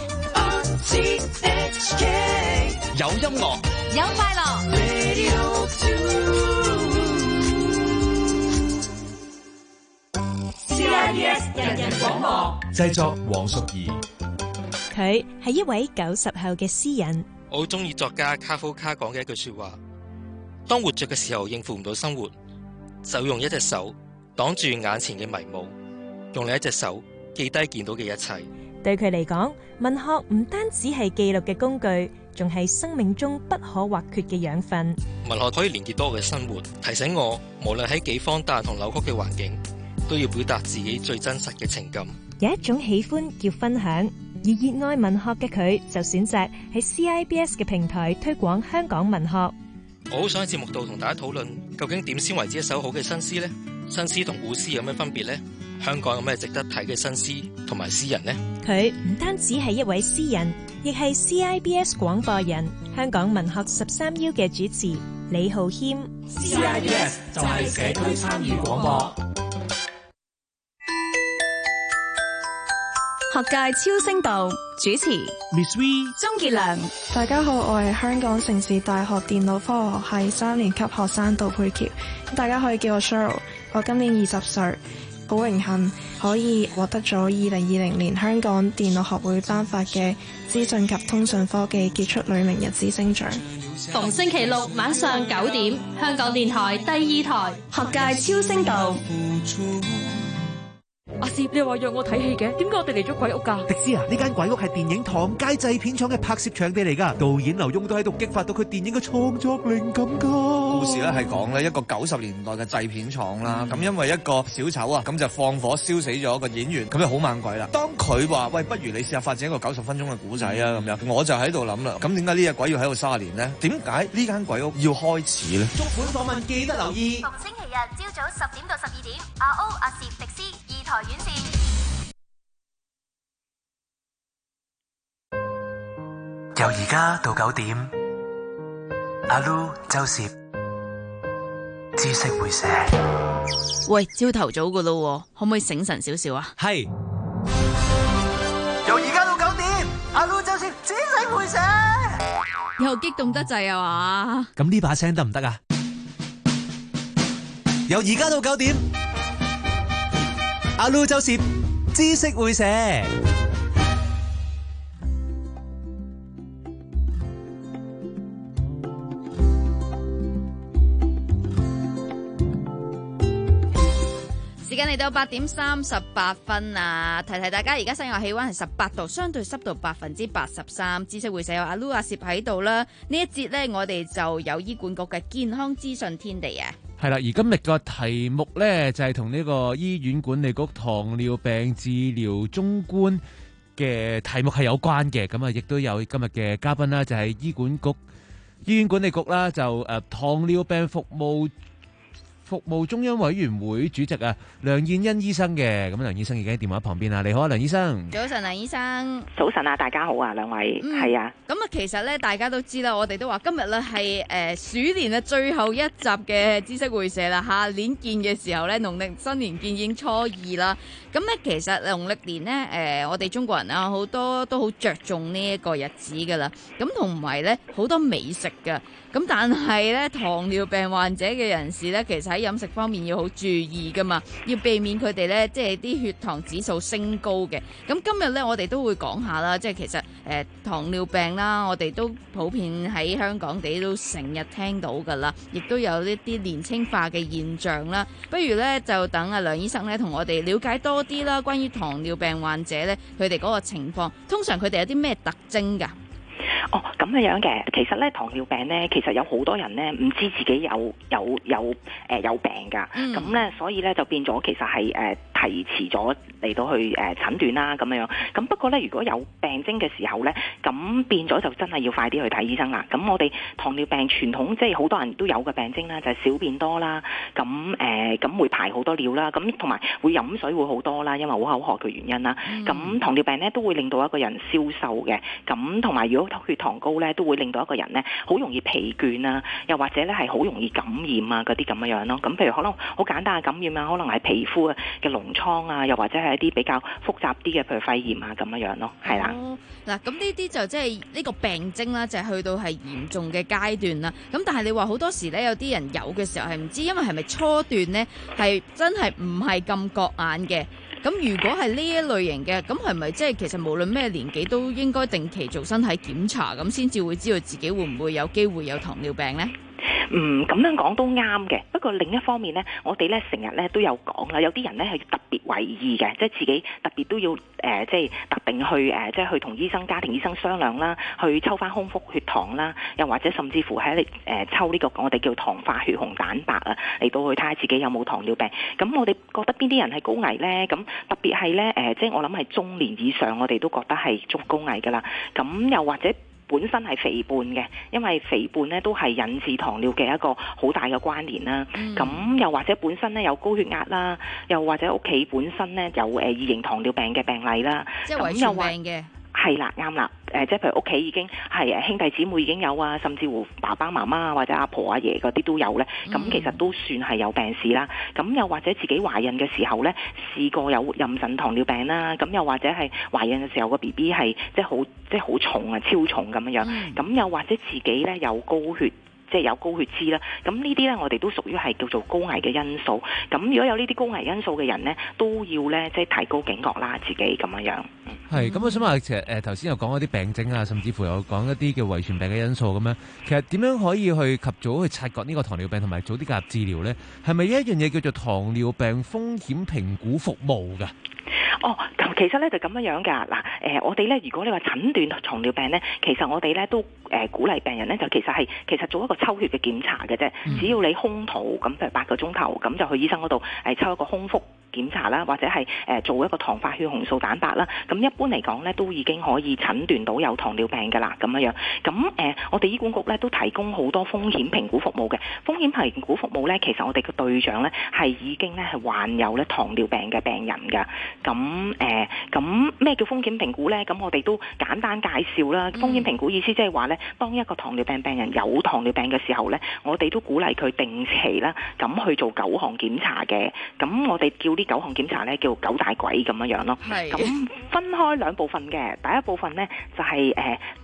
有音樂， 有快樂。C I B S 人人廣播， 製作黃淑儀。 佢係一位九十後嘅詩人。 我好中意作家卡夫卡講嘅一句說話。當活着嘅時候應付唔到生活，就用一隻手擋住眼前嘅迷霧，用另一隻手記低見到嘅一切。 對佢嚟講，文學唔單止係記錄嘅工具，仲係生命中不可或缺嘅養分。 文學可以連結到我嘅生活，提醒我無論喺幾荒誕同扭曲嘅環境，都要表達自己最真實嘅情感。 有一種喜歡叫分享，而熱愛文學嘅佢就選擇喺 C I B S 嘅平台推廣香港文學。 我好想喺節目度同大家討論，究竟點先為之一首好嘅新詩呢？新詩同古詩有咩分別呢？香港有咩值得睇嘅新詩同埋詩人呢？ 佢唔單止係一位詩人，亦係 C I B S 廣播人，香港文學十三邀嘅主持李浩謙。 C I B S 就係社區參與廣播。 學界超聲道主持 Miss V、 鍾傑良。 大家好，我係香港城市大學電腦科學系三年級學生杜佩喬，大家可以叫我 Cheryl。我今年二十歲，好榮幸可以獲得咗二零二零年香港電腦學會頒發嘅資訊及通訊科技傑出女明日之星獎。 逢星期六晚上九點，香港電台第二台學界超聲道。 阿攝，你話約我睇戲嘅，點解我哋嚟咗鬼屋噶？ 迪斯啊，呢間鬼屋係電影《唐街製片廠》嘅拍攝場地嚟噶，導演劉墉都喺度激發到佢電影嘅創作靈感噶。 故事咧係講咧一個九十年代嘅製片廠啦，咁、嗯、因為一個小丑啊，咁就放火燒死咗一個演員，咁就好猛鬼啦。當佢話喂，不如你試下發展一個九十分鐘嘅古仔啊，咁樣我就喺度諗啦，咁點解呢隻鬼要喺度卅年呢？點解呢間鬼屋要開始呢？ 足本訪問記得留意， 逢星期日朝早十點到十二點，阿歐、阿攝、迪斯二台院線。 由而家到九點，阿 Lu、周攝，知識會寫。 喂，朝頭早噶咯，可唔可以醒神少少啊？ 係。 由而家到九點，阿 Lu、周攝，知識會寫。 又激動得滯啊嘛？ 咁呢把聲得唔得啊？ 由而家到九點，阿 Lu 周攝知識會社。 時間嚟到八點三十八分啊！提提大家，而家室外氣溫係十八度，相對濕度百分之八十三。知識會社有阿 Lu 阿攝喺度啦。呢一節呢，我哋就有醫管局嘅健康資訊天地啊。 係啦，而今日個題目呢，就係同呢個醫院管理局糖尿病治療綜觀嘅題目係有關嘅。咁啊，亦都有今日嘅嘉賓啦，就係醫管局醫院管理局啦，就誒、呃、糖尿病服務。服務中央委員會主席啊，梁燕欣醫生嘅。咁梁醫生已經喺電話旁邊啦。你好啊，梁醫生。 早晨，梁醫生。 早晨啊，大家好啊，兩位。係、嗯、啊。 咁啊，其實咧，大家都知啦，我哋都話今日咧係誒鼠年嘅最後一集嘅知識會社啦。下年見嘅時候咧，農曆新年見已經初二啦。咁咧，其實農曆年咧，誒、呃，我哋中國人啊，好多都好着重呢一個日子噶啦。咁同埋咧，好多美食噶。咁但係咧，糖尿病患者嘅人士咧，其實喺飲食方面要好注意噶嘛，要避免佢哋咧，即係啲血糖指數升高嘅。咁今日咧，我哋都會講下啦，即係其實誒、呃、糖尿病啦，我哋都普遍喺香港地都成日聽到噶啦，亦都有一啲年輕化嘅現象啦。不如咧就等阿梁醫生咧同我哋了解多啲啦，關於糖尿病患者咧佢哋嗰個情況，通常佢哋有啲咩特徵㗎？ 哦，咁嘅樣嘅，其實咧糖尿病咧，其實有好多人咧唔知自己有有有誒、呃、有病㗎，咁、嗯、咧所以咧就變咗其實係誒、呃、提遲咗嚟到去誒、呃、診斷啦咁樣。咁不過咧，如果有病徵嘅時候咧，咁變咗就真係要快啲去睇醫生啦。咁我哋糖尿病傳統即係好多人都有嘅病徵啦，就係、是、小便多啦，咁誒咁會排好多尿啦，咁同埋會飲水會好多啦，因為好口渴嘅原因啦。咁、嗯、糖尿病咧都會令到一個人消瘦嘅，咁同埋如果血糖高咧，都會令到一個人咧好容易疲倦啊，又或者咧係好容易感染啊嗰啲咁樣樣咯。咁譬如可能好簡單嘅感染啊，可能係皮膚嘅膿瘡啊，又或者係一啲比較複雜啲嘅，譬如肺炎啊咁樣樣咯，係啦。 嗱、哦，咁呢啲就即係呢個病徵啦，就係、是、去到係嚴重嘅階段啦。咁但係你話好多時咧，有啲人有嘅時候係唔知，因為係咪初段咧係真係唔係咁覺眼嘅。咁如果係呢一類型嘅，咁係咪即係其實無論咩年紀都應該定期做身體檢查，咁先至會知道自己會唔會有機會有糖尿病呢？ 嗯，咁樣講都啱嘅。不過另一方面呢，我哋咧成日咧都有講啦，有啲人咧係特別為意嘅，即係自己特別都要誒、呃，即係特定去誒、呃，即係去同醫生、家庭醫生商量啦，去抽翻空腹血糖啦，又或者甚至乎喺你誒抽呢個我哋叫糖化血紅蛋白啊，嚟到去睇下自己有冇糖尿病。咁我哋覺得邊啲人係高危呢？咁特別係咧誒，即係我諗係中年以上，我哋都覺得係足高危噶啦。咁又或者本身係肥胖嘅，因為肥胖咧都係引致糖尿嘅一個好大嘅關聯啦。咁、嗯、又或者本身咧有高血壓啦，又或者屋企本身咧有誒二型糖尿病嘅病例啦， 即係遺傳病嘅。 係啦，啱啦。誒、呃，即係譬如屋企已經係誒兄弟姊妹已經有啊，甚至乎爸爸媽媽或者阿婆阿爺嗰啲都有咧。咁、嗯、其實都算係有病史啦。咁又或者自己懷孕嘅時候咧，試過有妊娠糖尿病啦。咁又或者係懷孕嘅時候個 B B 係即係好即係好重啊，超重咁樣樣。咁、嗯、又或者自己咧有高血。即係有高血脂啦，咁呢啲咧我哋都屬於係叫做高危嘅因素。咁如果有呢啲高危因素嘅人咧，都要咧即係提高警覺啦，自己咁樣樣。 係，咁我想問，其實誒頭先又講一啲病徵啊，甚至乎有講一啲叫遺傳病嘅因素咁樣。其實點樣可以去及早去察覺呢個糖尿病同埋早啲介入治療咧？係咪一樣嘢叫做糖尿病風險評估服務㗎？ 哦，咁其實咧就咁樣樣㗎。嗱，誒我哋咧，如果你話診斷糖尿病咧，其實我哋咧都誒、呃、鼓勵病人咧，就其實係其實做一個抽血嘅檢查嘅啫。嗯、只要你空肚咁，譬如八個鐘頭，咁就去醫生嗰度誒抽一個空腹檢查啦，或者係誒、呃、做一個糖化血紅素蛋白啦。咁一般嚟講咧，都已經可以診斷到有糖尿病㗎啦。咁樣樣，咁誒、呃、我哋醫管局咧都提供好多風險評估服務嘅。風險評估服務咧，其實我哋嘅對象咧係已經咧係患有咧糖尿病嘅病人㗎。咁咁誒，咁咩叫風險評估咧？咁我哋都簡單介紹啦。風險評估意思即係話咧，當一個糖尿病病人有糖尿病嘅時候咧，我哋都鼓勵佢定期啦，咁去做九項檢查嘅。咁我哋叫呢九項檢查咧叫九大簋咁樣樣咯。咁分開兩部分嘅，第一部分咧就係誒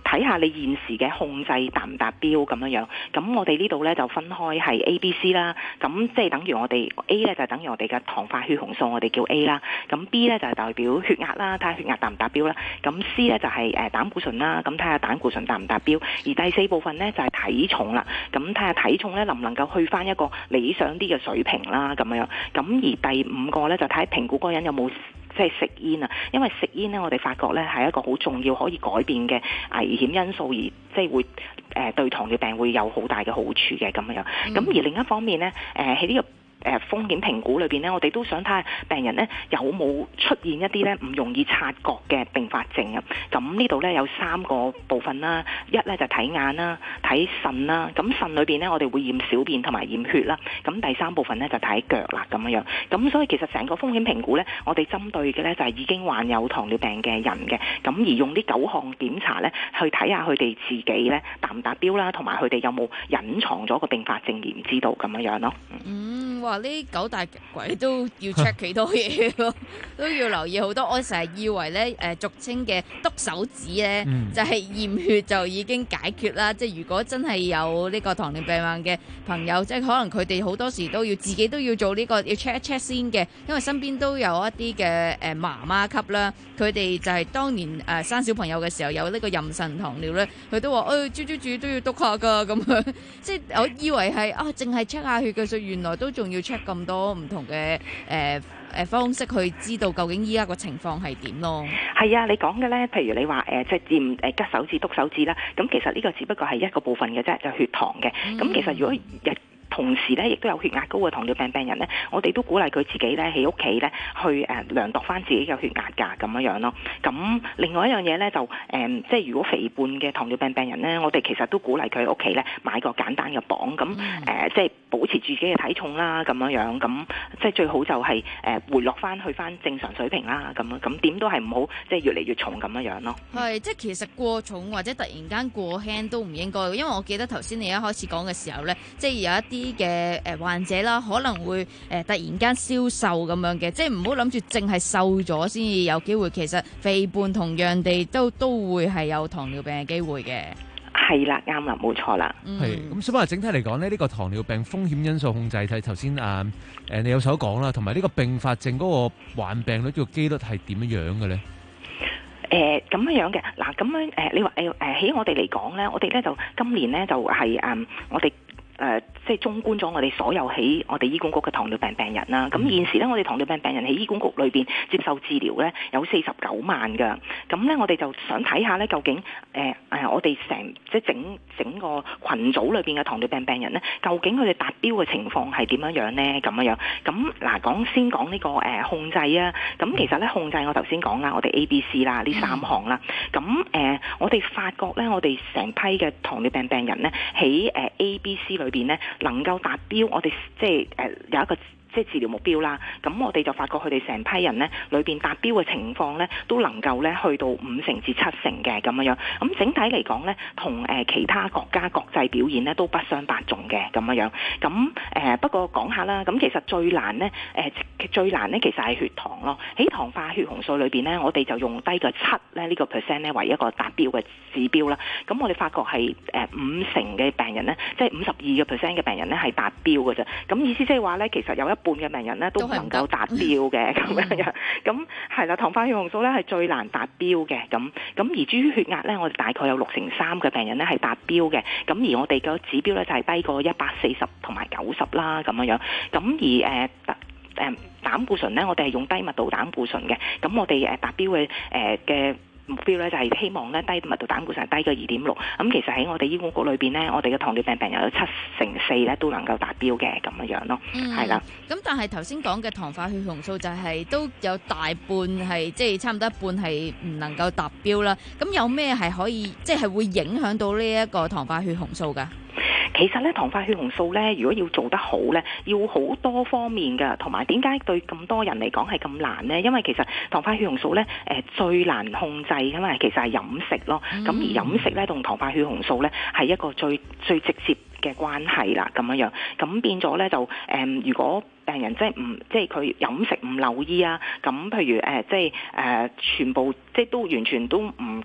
睇下你現時嘅控制達唔達標咁樣樣。咁我哋呢度咧就分開係 A、B、C 啦。咁即係等於我哋 A 咧就等於我哋嘅糖化血紅素，我哋叫 A 啦。咁 B 咧就係代表血壓啦，睇下血壓達唔達標啦。咁 C 咧就係誒膽固醇啦，咁睇下膽固醇達唔達標。而第四部分咧就係體重啦，咁睇下體重咧能唔能夠去翻一個理想啲嘅水平啦咁樣。咁而第五個咧就睇評估嗰個人有冇即係食煙啊，因為食煙咧我哋發覺咧係一個好重要可以改變嘅危險因素，而即係會誒、呃、對糖尿病會有好大嘅好處嘅咁樣。咁、嗯、而另一方面咧誒喺呢個誒風險評估裏邊咧，我哋都想睇下病人咧有冇出現一啲咧唔容易察覺嘅併發症啊。咁呢度咧有三個部分啦，一咧就睇眼啦、睇腎啦。咁腎裏邊咧我哋會驗小便同埋驗血啦。咁第三部分咧就睇腳啦咁樣樣。咁所以其實成個風險評估咧，我哋針對嘅咧就係已經患有糖尿病嘅人嘅。咁而用呢九項檢查咧，去睇下佢哋自己咧達唔達標啦，同埋佢哋有冇隱藏咗個併發症而唔知道咁樣樣咯。 嗯，哇！呢九大鬼都要 check 幾多嘢咯，都要留意好多。我成日以為咧，誒、呃、俗稱嘅篤手指咧，嗯、就係驗血就已經解決啦。即係如果真係有呢個糖尿病患嘅朋友，即係可能佢哋好多時都要自己都要做呢、這個要 check 一 check 先嘅，因為身邊都有一啲嘅誒媽媽級啦，佢哋就係當年誒、呃、生小朋友嘅時候有呢個妊娠糖尿咧，佢都話誒豬豬豬都要篤下㗎咁樣。即係我以為係啊，淨係 check 下血嘅，所以原來都仲要 check 咁多唔同嘅誒誒方式去知道究竟依家個情況係點咯。 係啊，你講嘅咧，譬如你話誒、呃、即係驗誒吉手指、篤手指啦，咁其實呢個只不過係一個部分嘅啫，就係、血糖嘅。咁、嗯、其實如果日同時咧，亦都有血壓高嘅糖尿病病人咧，我哋都鼓勵佢自己咧喺屋企咧去誒量度翻自己嘅血壓㗎咁樣樣咯。咁另外一樣嘢咧就誒、呃，即係如果肥胖嘅糖尿病病人咧，我哋其實都鼓勵佢喺屋企咧買個簡單嘅磅，咁誒、嗯呃、即係保持住自己嘅體重啦咁樣樣，咁即係最好就係誒回落翻去翻正常水平啦咁樣，咁點都係唔好即係越嚟越重咁樣樣咯。 係，即係其實過重或者突然間過輕都唔應該，因為我記得頭先你一開始講嘅時候咧，即係有一啲啲嘅誒患者啦，可能會誒、呃、突然間消瘦咁樣嘅，即係唔好諗住淨係瘦咗先至有機會，其實肥胖同樣地都都會係有糖尿病嘅機會嘅。 係啦，啱啦，冇錯啦。 係咁，所以話整體嚟講咧，呢、這個糖尿病風險因素控制，睇頭先啊誒你有所講啦，同埋呢個併發症嗰個患病率個機率係點樣樣嘅咧？ 誒咁樣樣嘅嗱，咁樣誒你話誒誒喺我哋嚟講咧，我哋咧就今年咧就係、是、誒、嗯、我哋。誒、呃，即係綜觀咗我哋所有喺我哋醫管局嘅糖尿病病人啦。咁現時咧，我哋糖尿病病人喺醫管局裏邊接受治療咧，有四十九萬㗎。咁咧，我哋就想睇下咧，究竟誒誒、呃呃，我哋成即係整整個群組裏邊嘅糖尿病病人咧，究竟佢哋達標嘅情況係點樣樣咧？咁樣樣。咁嗱，講先講呢、這個誒、呃、控制啊。咁其實咧，控制我頭先講啦，我哋 A、B、C 啦，呢三項啦。咁誒、呃，我哋發覺咧，我哋成批嘅糖尿病病人咧，喺誒 A、B、C 裏邊咧能夠達標，我哋即係誒有一個即係治療目標啦。咁我哋就發覺佢哋成批人咧裏邊達標嘅情況咧，都能夠咧去到五成至七成嘅咁樣樣。咁整體嚟講咧，同誒其他國家國際表現咧都不相伯仲嘅咁樣樣。咁誒、呃、不過講下啦，咁其實最難咧誒、呃、最難咧其實係血糖咯。喺糖化血紅素裏邊咧，我哋就用低個七咧呢個 percent 咧為一個達標嘅指標啦。咁我哋發覺係誒五成嘅病人咧，即係五十二個 percent 嘅病人咧係達標嘅啫。咁意思即係話咧，其實有一半嘅病人咧都唔能夠達標嘅咁樣樣。咁係啦，糖化血紅素咧係最難達標嘅。咁咁而至於血壓咧，我哋大概有六成三嘅病人咧係達標嘅。咁而我哋嘅指標咧就係低過一百四十同埋九十啦咁樣樣。咁而誒誒、呃、膽固醇咧，我哋係用低密度膽固醇嘅。咁我哋誒達標嘅誒嘅目標咧就係希望咧低密度膽固醇低過二點六，咁其實喺我哋醫管局裏邊咧，我哋嘅糖尿病病人有七成四咧都能夠達標嘅咁樣樣咯，係啦、 嗯。咁但係頭先講嘅糖化血紅素就係都有大半係即係差唔多一半係唔能夠達標啦。咁有咩係可以即係、就是、會影響到呢一個糖化血紅素㗎？ 其實咧，糖化血紅素咧，如果要做得好咧，要好多方面㗎。同埋點解對咁多人嚟講係咁難呢？因為其實糖化血紅素咧，誒、呃、最難控制，因為其實係飲食咯。咁、嗯、而飲食咧同糖化血紅素咧係一個最最直接嘅關係啦，咁樣樣。咁變咗咧就誒、呃，如果病人即係唔即係佢飲食唔留意啊，咁譬如誒、呃、即係誒、呃、全部即係都完全都唔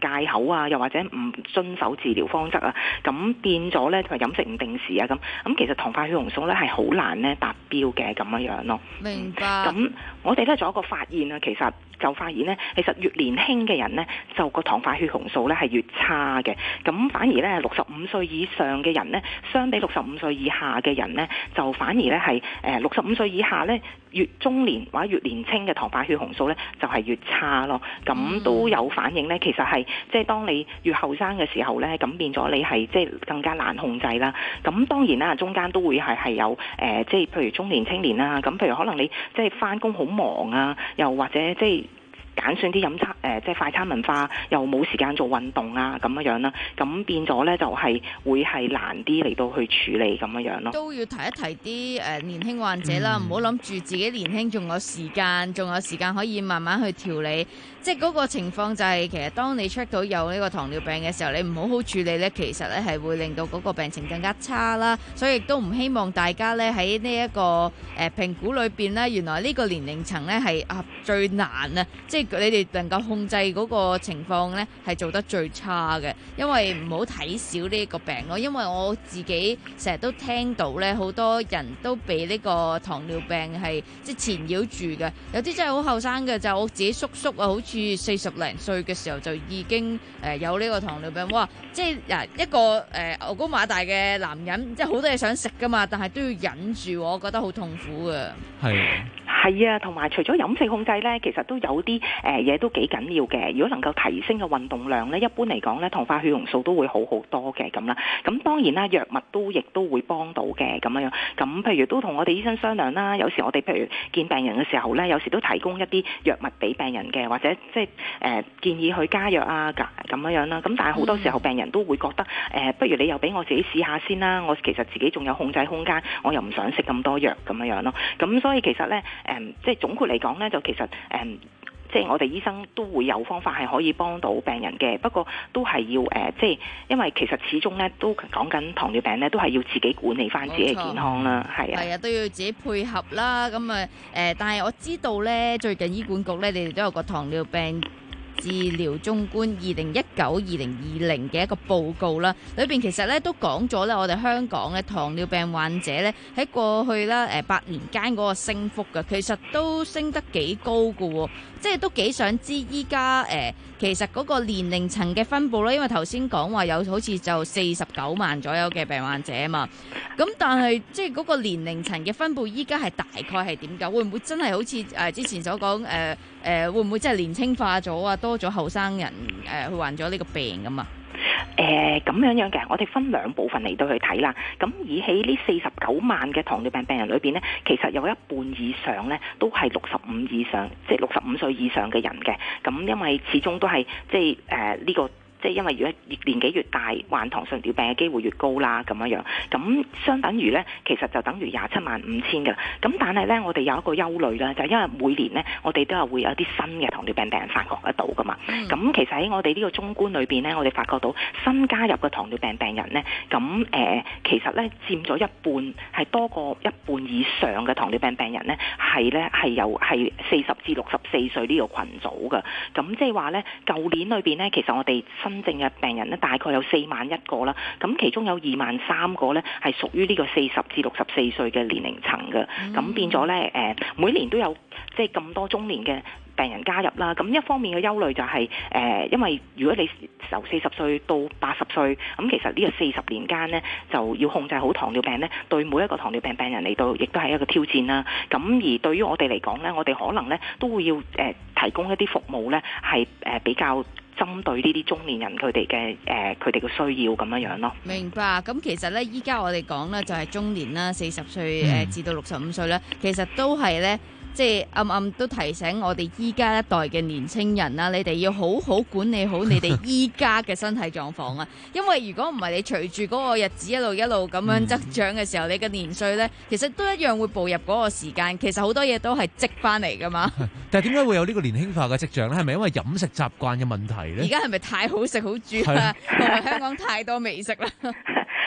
戒口啊，又或者唔遵守治療方則啊，咁變咗咧就飲食唔定時啊，咁咁其實糖化血紅素咧係好難咧達標嘅咁樣樣咯。 明白。 咁我哋咧仲有一個發現啊，其實就發現咧，其實越年輕嘅人咧，就個糖化血紅素咧係越差嘅。咁反而咧六十五歲以上嘅人咧，相比六十五歲以下嘅人咧，就反而咧係誒六十五歲以下咧，越中年或者越年輕嘅糖化血紅素咧就係越差咯。咁都有反映咧，其實係即係當你越後生嘅時候咧，咁變咗你係即係更加難控制啦。咁當然啦，中間都會係係有誒，即係譬如中年青年啦，咁譬如可能你即係翻工好忙啊，又或者即係揀選啲飲餐誒，即係快餐文化，又冇時間做運動啊，咁樣樣啦，咁變咗咧就係會係難啲嚟到去處理咁樣樣咯。 都要提一提啲誒年輕患者啦，唔好諗住自己年輕仲有時間，仲有時間可以慢慢去調理。即係嗰個情況就係、是、其實當你 check 到有呢個糖尿病嘅時候，你唔好好處理咧，其實咧係會令到嗰個病情更加差啦。所以亦都唔希望大家咧喺呢一個誒評估裏邊咧，原來呢個年齡層咧係啊最難啊，即係你哋能夠控制嗰個情況咧係做得最差嘅。因為唔好睇小呢個病咯，因為我自己成日都聽到咧，好多人都被呢個糖尿病係即係纏繞住嘅，有啲真係好後生嘅，就係、我自己叔叔啊，好似四十零歲嘅時候就已經誒有呢個糖尿病。哇！即係嗱一個誒牛高馬大嘅男人，即係好多嘢想食噶嘛，但係都要忍住，我覺得好痛苦嘅。 係。 係啊，同埋除咗飲食控制咧，其實都有啲誒嘢都幾緊要嘅。如果能夠提升嘅運動量咧，一般嚟講咧，糖化血紅素都會好好多嘅咁啦。咁當然啦，藥物都亦都會幫到嘅咁樣。咁譬如都同我哋醫生商量啦，有時我哋譬如見病人嘅時候咧，有時都提供一啲藥物俾病人嘅，或者即係誒建議去加藥啊咁樣樣啦。咁但係好多時候病人都會覺得誒、呃，不如你又俾我自己試下先啦。我其實自己仲有控制空間，我又唔想食咁多藥咁樣樣咯。咁所以其實咧誒。誒，即係總括嚟講咧，就其實誒、嗯，即係我哋醫生都會有方法係可以幫到病人嘅。不過都係要誒、呃，即係因為其實始終咧都講緊糖尿病咧，都係要自己管理翻自己嘅健康啦，係啊，係啊， 都要自己配合啦。咁啊誒，但係我知道咧，最近醫管局咧，你哋都有個糖尿病治療綜觀二零一九二零二零嘅一個報告啦，裏邊其實咧都講咗咧，我哋香港咧糖尿病患者咧喺過去啦誒八年間嗰個升幅嘅，其實都升得幾高㗎，即係都幾想知依家誒其實嗰個年齡層嘅分佈啦，因為頭先講話有好似就四十九萬左右嘅病患者啊嘛，咁但係即係嗰個年齡層嘅分佈依家係大概係點㗎？會唔會真係好似誒之前所講誒誒會唔會真係年輕化咗啊？多咗後生人誒去患咗呢個病咁啊？ 誒咁樣樣嘅，我哋分兩部分嚟到去睇啦。咁以起呢四十九萬嘅糖尿病病人裏邊呢，其實有一半以上呢都係六十五以上，即係六十五歲以上嘅人嘅。咁因為始終都係即係誒呢個。即係因為如果年紀越大，患糖尿病嘅機會越高啦，咁樣樣，咁相等於咧，其實就等於廿七萬五千嘅啦。咁但係咧，我哋有一個憂慮啦，就係、是、因為每年咧，我哋都係會有一啲新嘅糖尿病病人發覺得到噶嘛。咁、嗯、其實喺我哋呢個綜觀裏邊咧，我哋發覺到新加入嘅糖尿病病人咧，咁誒、呃、其實咧佔咗一半，係多過一半以上嘅糖尿病病人咧，係咧係有係四十至六十四歲呢個群組嘅。咁即係話咧，舊年裏邊咧，其實我哋新真正嘅病人咧，大概有四萬一個啦，咁其中有二萬三個咧係屬於呢個四十至六十四歲嘅年齡層嘅，咁、嗯、變咗咧誒，每年都有即係咁多中年嘅病人加入啦。咁一方面嘅憂慮就係、是、誒、呃，因為如果你由四十歲到八十歲，咁其實呢個四十年間咧就要控制好糖尿病咧，對每一個糖尿病病人嚟到，亦都係一個挑戰啦。咁而對於我哋嚟講咧，我哋可能咧都會要誒、呃、提供一啲服務咧，係誒比較針對呢啲中年人佢哋嘅誒佢哋嘅需要咁樣樣咯。 明白。咁其實咧，依家我哋講咧就係中年啦，四十歲誒至到六十五歲咧，其實都係咧。即係暗暗都提醒我哋依家一代嘅年青人啦，你哋要好好管理好你哋依家嘅身體狀況啊！因為如果唔係你隨住嗰個日子一路一路咁樣增長嘅時候，嗯、你嘅年歲咧，其實都一樣會步入嗰個時間。其實好多嘢都係積翻嚟噶嘛。 但係點解會有呢個年輕化嘅跡象咧？係咪因為飲食習慣嘅問題咧？ 而家係咪太好食好住啦？同埋香港太多美食啦？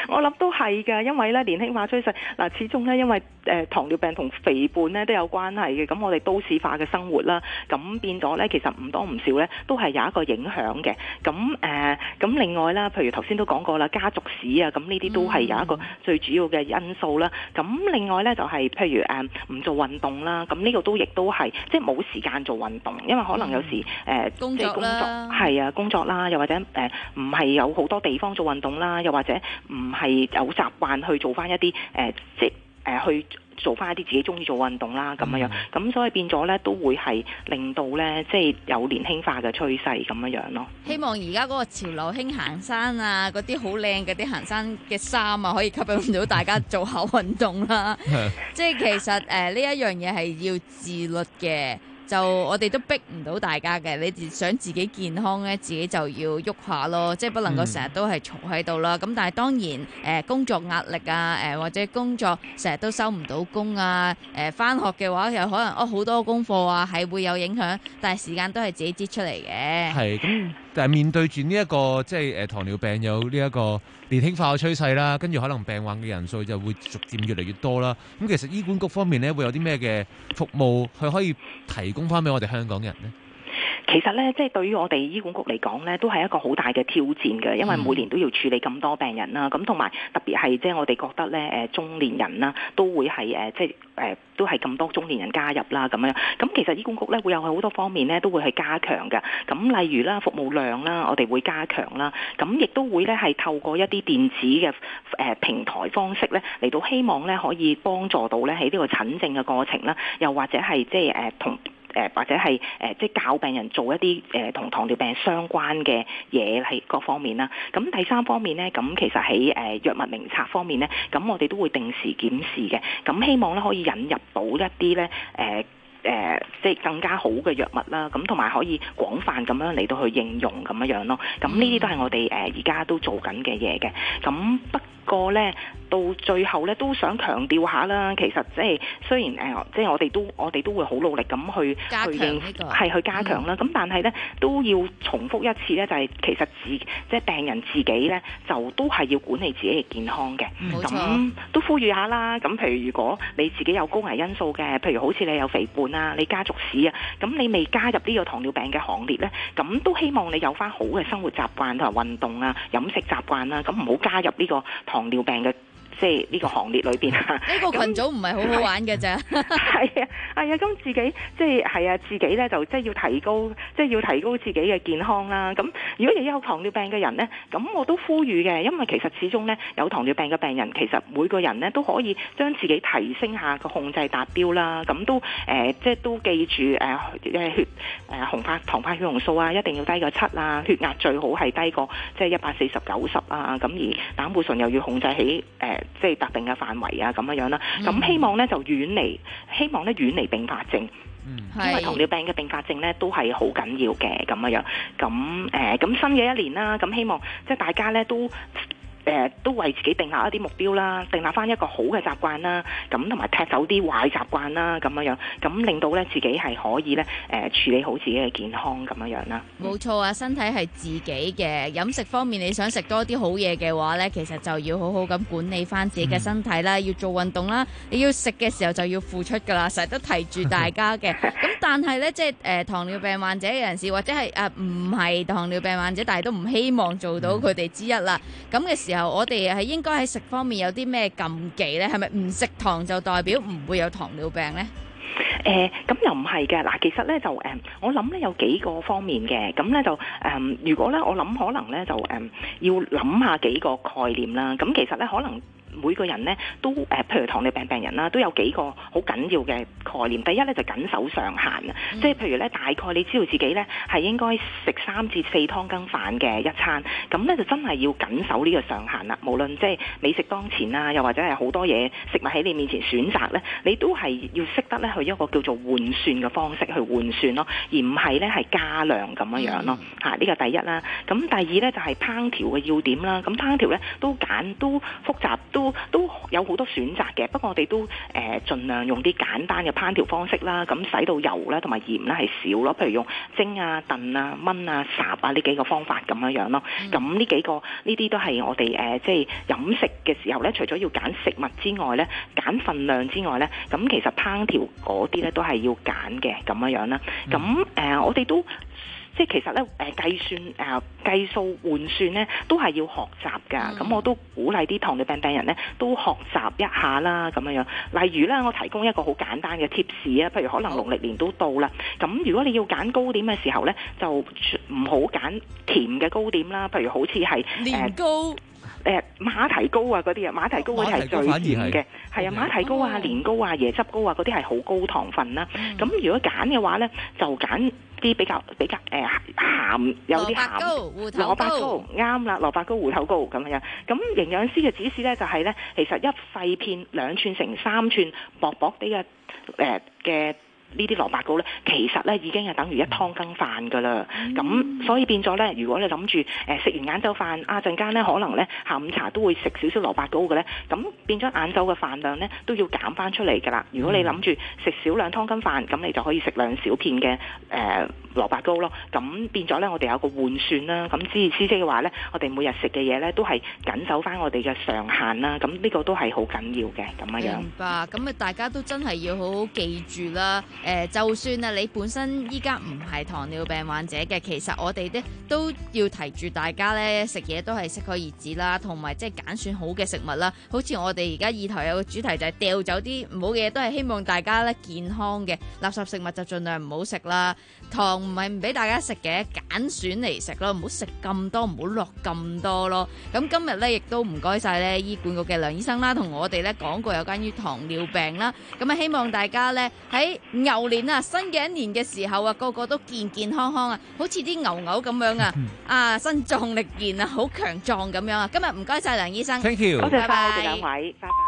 我諗都係㗎，因為咧年輕化趨勢嗱，始終咧因為誒、呃、糖尿病同肥胖咧都有關係嘅，咁我哋都市化嘅生活啦，咁變咗咧其實唔多唔少咧都係有一個影響嘅。咁誒咁另外啦，譬如頭先都講過啦，家族史啊，咁呢啲都係有一個最主要嘅因素啦。咁、嗯、另外咧就係、是、譬如誒唔、呃、做運動啦，咁呢個都亦都係即係冇時間做運動，因為可能有時誒、嗯呃、 工作啦， 係啊工作啦，又或者誒唔係有好多地方做運動啦，又或者唔係有習慣去做翻一啲誒、呃、即係誒、呃、去做翻一啲自己中意做運動啦咁樣樣，咁、嗯、所以變咗咧都會係令到咧即係有年輕化嘅趨勢咁樣樣咯。 希望而家嗰個潮流興行山啊，嗰啲好靚嘅啲行山嘅衫啊，可以吸引到大家做下運動啦。即係其實誒呢、呃、一樣嘢係要自律嘅。就我哋都逼唔到大家嘅，你哋想自己健康咧，自己就要喐下咯，即係不能夠成日都係坐喺度啦。咁、嗯、但係當然誒、呃、工作壓力啊，誒、呃、或者工作成日都收唔到工啊，誒返學嘅話又可能哦好多功課啊，係會有影響，但係時間都係自己擠出嚟嘅。係咁， 但係面對住呢一個即係誒糖尿病有呢一個年輕化嘅趨勢啦，跟住可能病患嘅人數就會逐漸越嚟越多啦。咁其實醫管局方面咧會有啲咩嘅服務佢可以提供翻俾我哋香港人呢？ 其實咧，即係對於我哋醫管局嚟講咧，都係一個好大嘅挑戰嘅，因為每年都要處理咁多病人啦，咁同埋特別係即係我哋覺得咧，誒中年人啦，都會係誒即係誒都係咁多中年人加入啦咁樣。咁其實醫管局咧會有好多方面咧都會去加強嘅。咁例如啦，服務量啦，我哋會加強啦。咁亦都會咧係透過一啲電子嘅誒平台方式咧嚟到希望咧可以幫助到咧喺呢個診症嘅過程啦，又或者係即係誒同。誒或者係誒即係教病人做一啲誒同糖尿病相關嘅嘢係各方面啦。咁第三方面咧，咁其實喺誒藥物名冊方面咧，咁我哋都會定時檢視嘅。咁希望咧可以引入到一啲咧誒誒即係更加好嘅藥物啦。咁同埋可以廣泛咁樣嚟到去應用咁樣樣咯。咁呢啲都係我哋誒而家都做緊嘅嘢嘅。咁不過咧，到最後咧都想強調下啦，其實即係雖然誒、呃，即係我哋都我哋都會好努力咁去去應係去加強啦。咁、嗯、但係咧都要重複一次咧，就係、是、其實自即係病人自己咧，就都係要管理自己嘅健康嘅。咁、嗯、都呼籲下啦。咁譬如如果你自己有高危因素嘅，譬如好似你有肥胖啊，你家族史啊，咁你未加入呢個糖尿病嘅行列咧，咁都希望你有翻好嘅生活習慣同埋運動啊、飲食習慣啦，咁唔好加入呢個糖尿病嘅。即係呢個行列裏邊啊， 呢個群組唔係好好玩嘅咋。 係啊，係啊，咁自己即係係啊，自己咧就即係要提高，即係要提高自己嘅健康啦。咁如果你有糖尿病嘅人咧，咁我都呼籲嘅，因為其實始終咧有糖尿病嘅病人，其實每個人咧都可以將自己提升下個控制達標啦。咁都誒、呃，即係都記住誒誒、呃、血誒、呃、紅化糖化血紅素啊，一定要低過七啊，血壓最好係低過即係一百四十九十啊。咁而膽固醇又要控制喺誒。呃即係特定嘅範圍啊，咁樣樣啦。咁、嗯、希望咧就遠離，希望咧遠離併發症。嗯，因為糖尿病嘅併發症咧都係好緊要嘅咁樣樣。咁誒，咁、呃、新嘅一年啦，咁希望即係大家咧都。誒、呃、都為自己定立一啲目標啦，定立翻一個好嘅習慣啦，咁同埋踢走啲壞習慣啦，咁樣樣，咁令到咧自己係可以咧誒、呃、處理好自己嘅健康咁樣樣啦。 冇錯啊，身體係自己嘅，飲食方面你想食多啲好嘢嘅話咧，其實就要好好咁管理翻自己嘅身體啦、嗯，要做運動啦，你要食嘅時候就要付出噶啦，成日都提住大家嘅。咁但係咧，即係誒、呃、糖尿病患者嘅人士，或者係誒唔係糖尿病患者，但係都唔希望做到佢哋之一啦。咁、嗯、嘅時候。我哋係應該喺食方面有啲咩禁忌呢？係咪唔食糖就代表唔會有糖尿病呢？ 誒、呃，咁又唔係嘅。嗱，其實咧就誒、呃，我諗咧有幾個方面嘅。咁咧就誒、呃，如果咧我諗可能咧就誒、呃，要諗下幾個概念啦。咁其實咧可能。每個人咧都誒、呃，譬如糖尿病病人啦，都有幾個好緊要嘅概念。第一咧就緊守上限啊、嗯，即係譬如咧大概你知道自己咧係應該食三至四湯羹飯嘅一餐，咁咧就真係要緊守呢個上限啦。無論即係美食當前啊，又或者係好多嘢食物喺你面前選擇咧，你都係要識得咧去一個叫做換算嘅方式去換算咯，而唔係咧係加量咁樣樣咯。嚇、嗯，呢、啊這個第一啦。咁第二咧就係、是、烹調嘅要點啦。咁烹調咧都揀都複雜都。 都都有好多選擇嘅。不過我哋都誒、呃、盡量用啲簡單嘅烹調方式啦，咁使到油咧同埋鹽咧係少咯。譬如用蒸啊、燉啊、燜啊、烚啊呢幾個方法咁樣樣咯。咁呢、嗯、幾個呢啲都係我哋誒、呃、即係飲食嘅時候咧，除咗要揀食物之外咧，揀份量之外咧，咁其實烹調嗰啲咧都係要揀嘅咁樣樣啦。咁誒、呃、我哋都。即係其實咧，誒計算誒、呃、計數換算咧，都係要學習㗎。咁、嗯、我都鼓勵啲糖尿病病人咧，都學習一下啦，咁樣樣。例如咧，我提供一個好簡單嘅 tips 啊，譬如可能農曆年都到啦。咁如果你要揀糕點嘅時候咧，就唔好揀甜嘅糕點啦。譬如好似係年糕。 誒馬蹄糕啊嗰啲啊，馬蹄糕嗰啲係最甜嘅，係啊馬蹄糕啊、年糕啊、椰汁糕啊嗰啲係好高糖分啦。咁、嗯、如果揀嘅話咧，就揀啲比較比較誒鹹，有啲鹹蘿蔔糕啱啦，蘿蔔糕、芋頭糕咁樣。咁營養師嘅指示咧就係、是、咧，其實一細片兩寸乘三寸薄薄啲嘅誒嘅。呢啲蘿蔔糕咧，其實咧已經係等於一湯羹飯㗎啦。咁、嗯、所以變咗咧，如果你諗住誒食完晏晝飯啊陣間咧，可能咧下午茶都會食少少蘿蔔糕嘅咧，咁變咗晏晝嘅飯量咧都要減翻出嚟㗎啦。如果你諗住食少兩湯羹飯，咁你就可以食兩小片嘅誒、呃、蘿蔔糕咯。咁變咗咧，我哋有個換算啦。咁之之即係話咧，我哋每日食嘅嘢咧都係緊守翻我哋嘅上限啦。咁呢個都係好緊要嘅咁樣樣。 明白。咁啊，大家都真係要好好記住啦。誒、呃，就算啊，你本身依家唔係糖尿病患者嘅，其實我哋咧都要提住大家咧食嘢都係適可而止啦，同埋即係揀選好嘅食物啦。好似我哋而家二台有個主題就係掉走啲唔好嘅嘢，都係希望大家咧健康嘅垃圾食物就盡量唔好食啦。糖唔係唔俾大家食嘅，揀選嚟食咯，唔好食咁多，唔好落咁多咯。咁今日咧亦都唔該晒咧醫管局嘅梁醫生啦，同我哋咧講過有關於糖尿病啦。咁啊，希望大家咧喺牛年啊，新嘅一年嘅時候啊，個個都健健康康啊，好似啲牛牛咁樣啊，啊，身壯力健啊，好強壯咁樣啊。今日唔該晒梁醫生， Thank you， 多謝晒兩位，拜拜。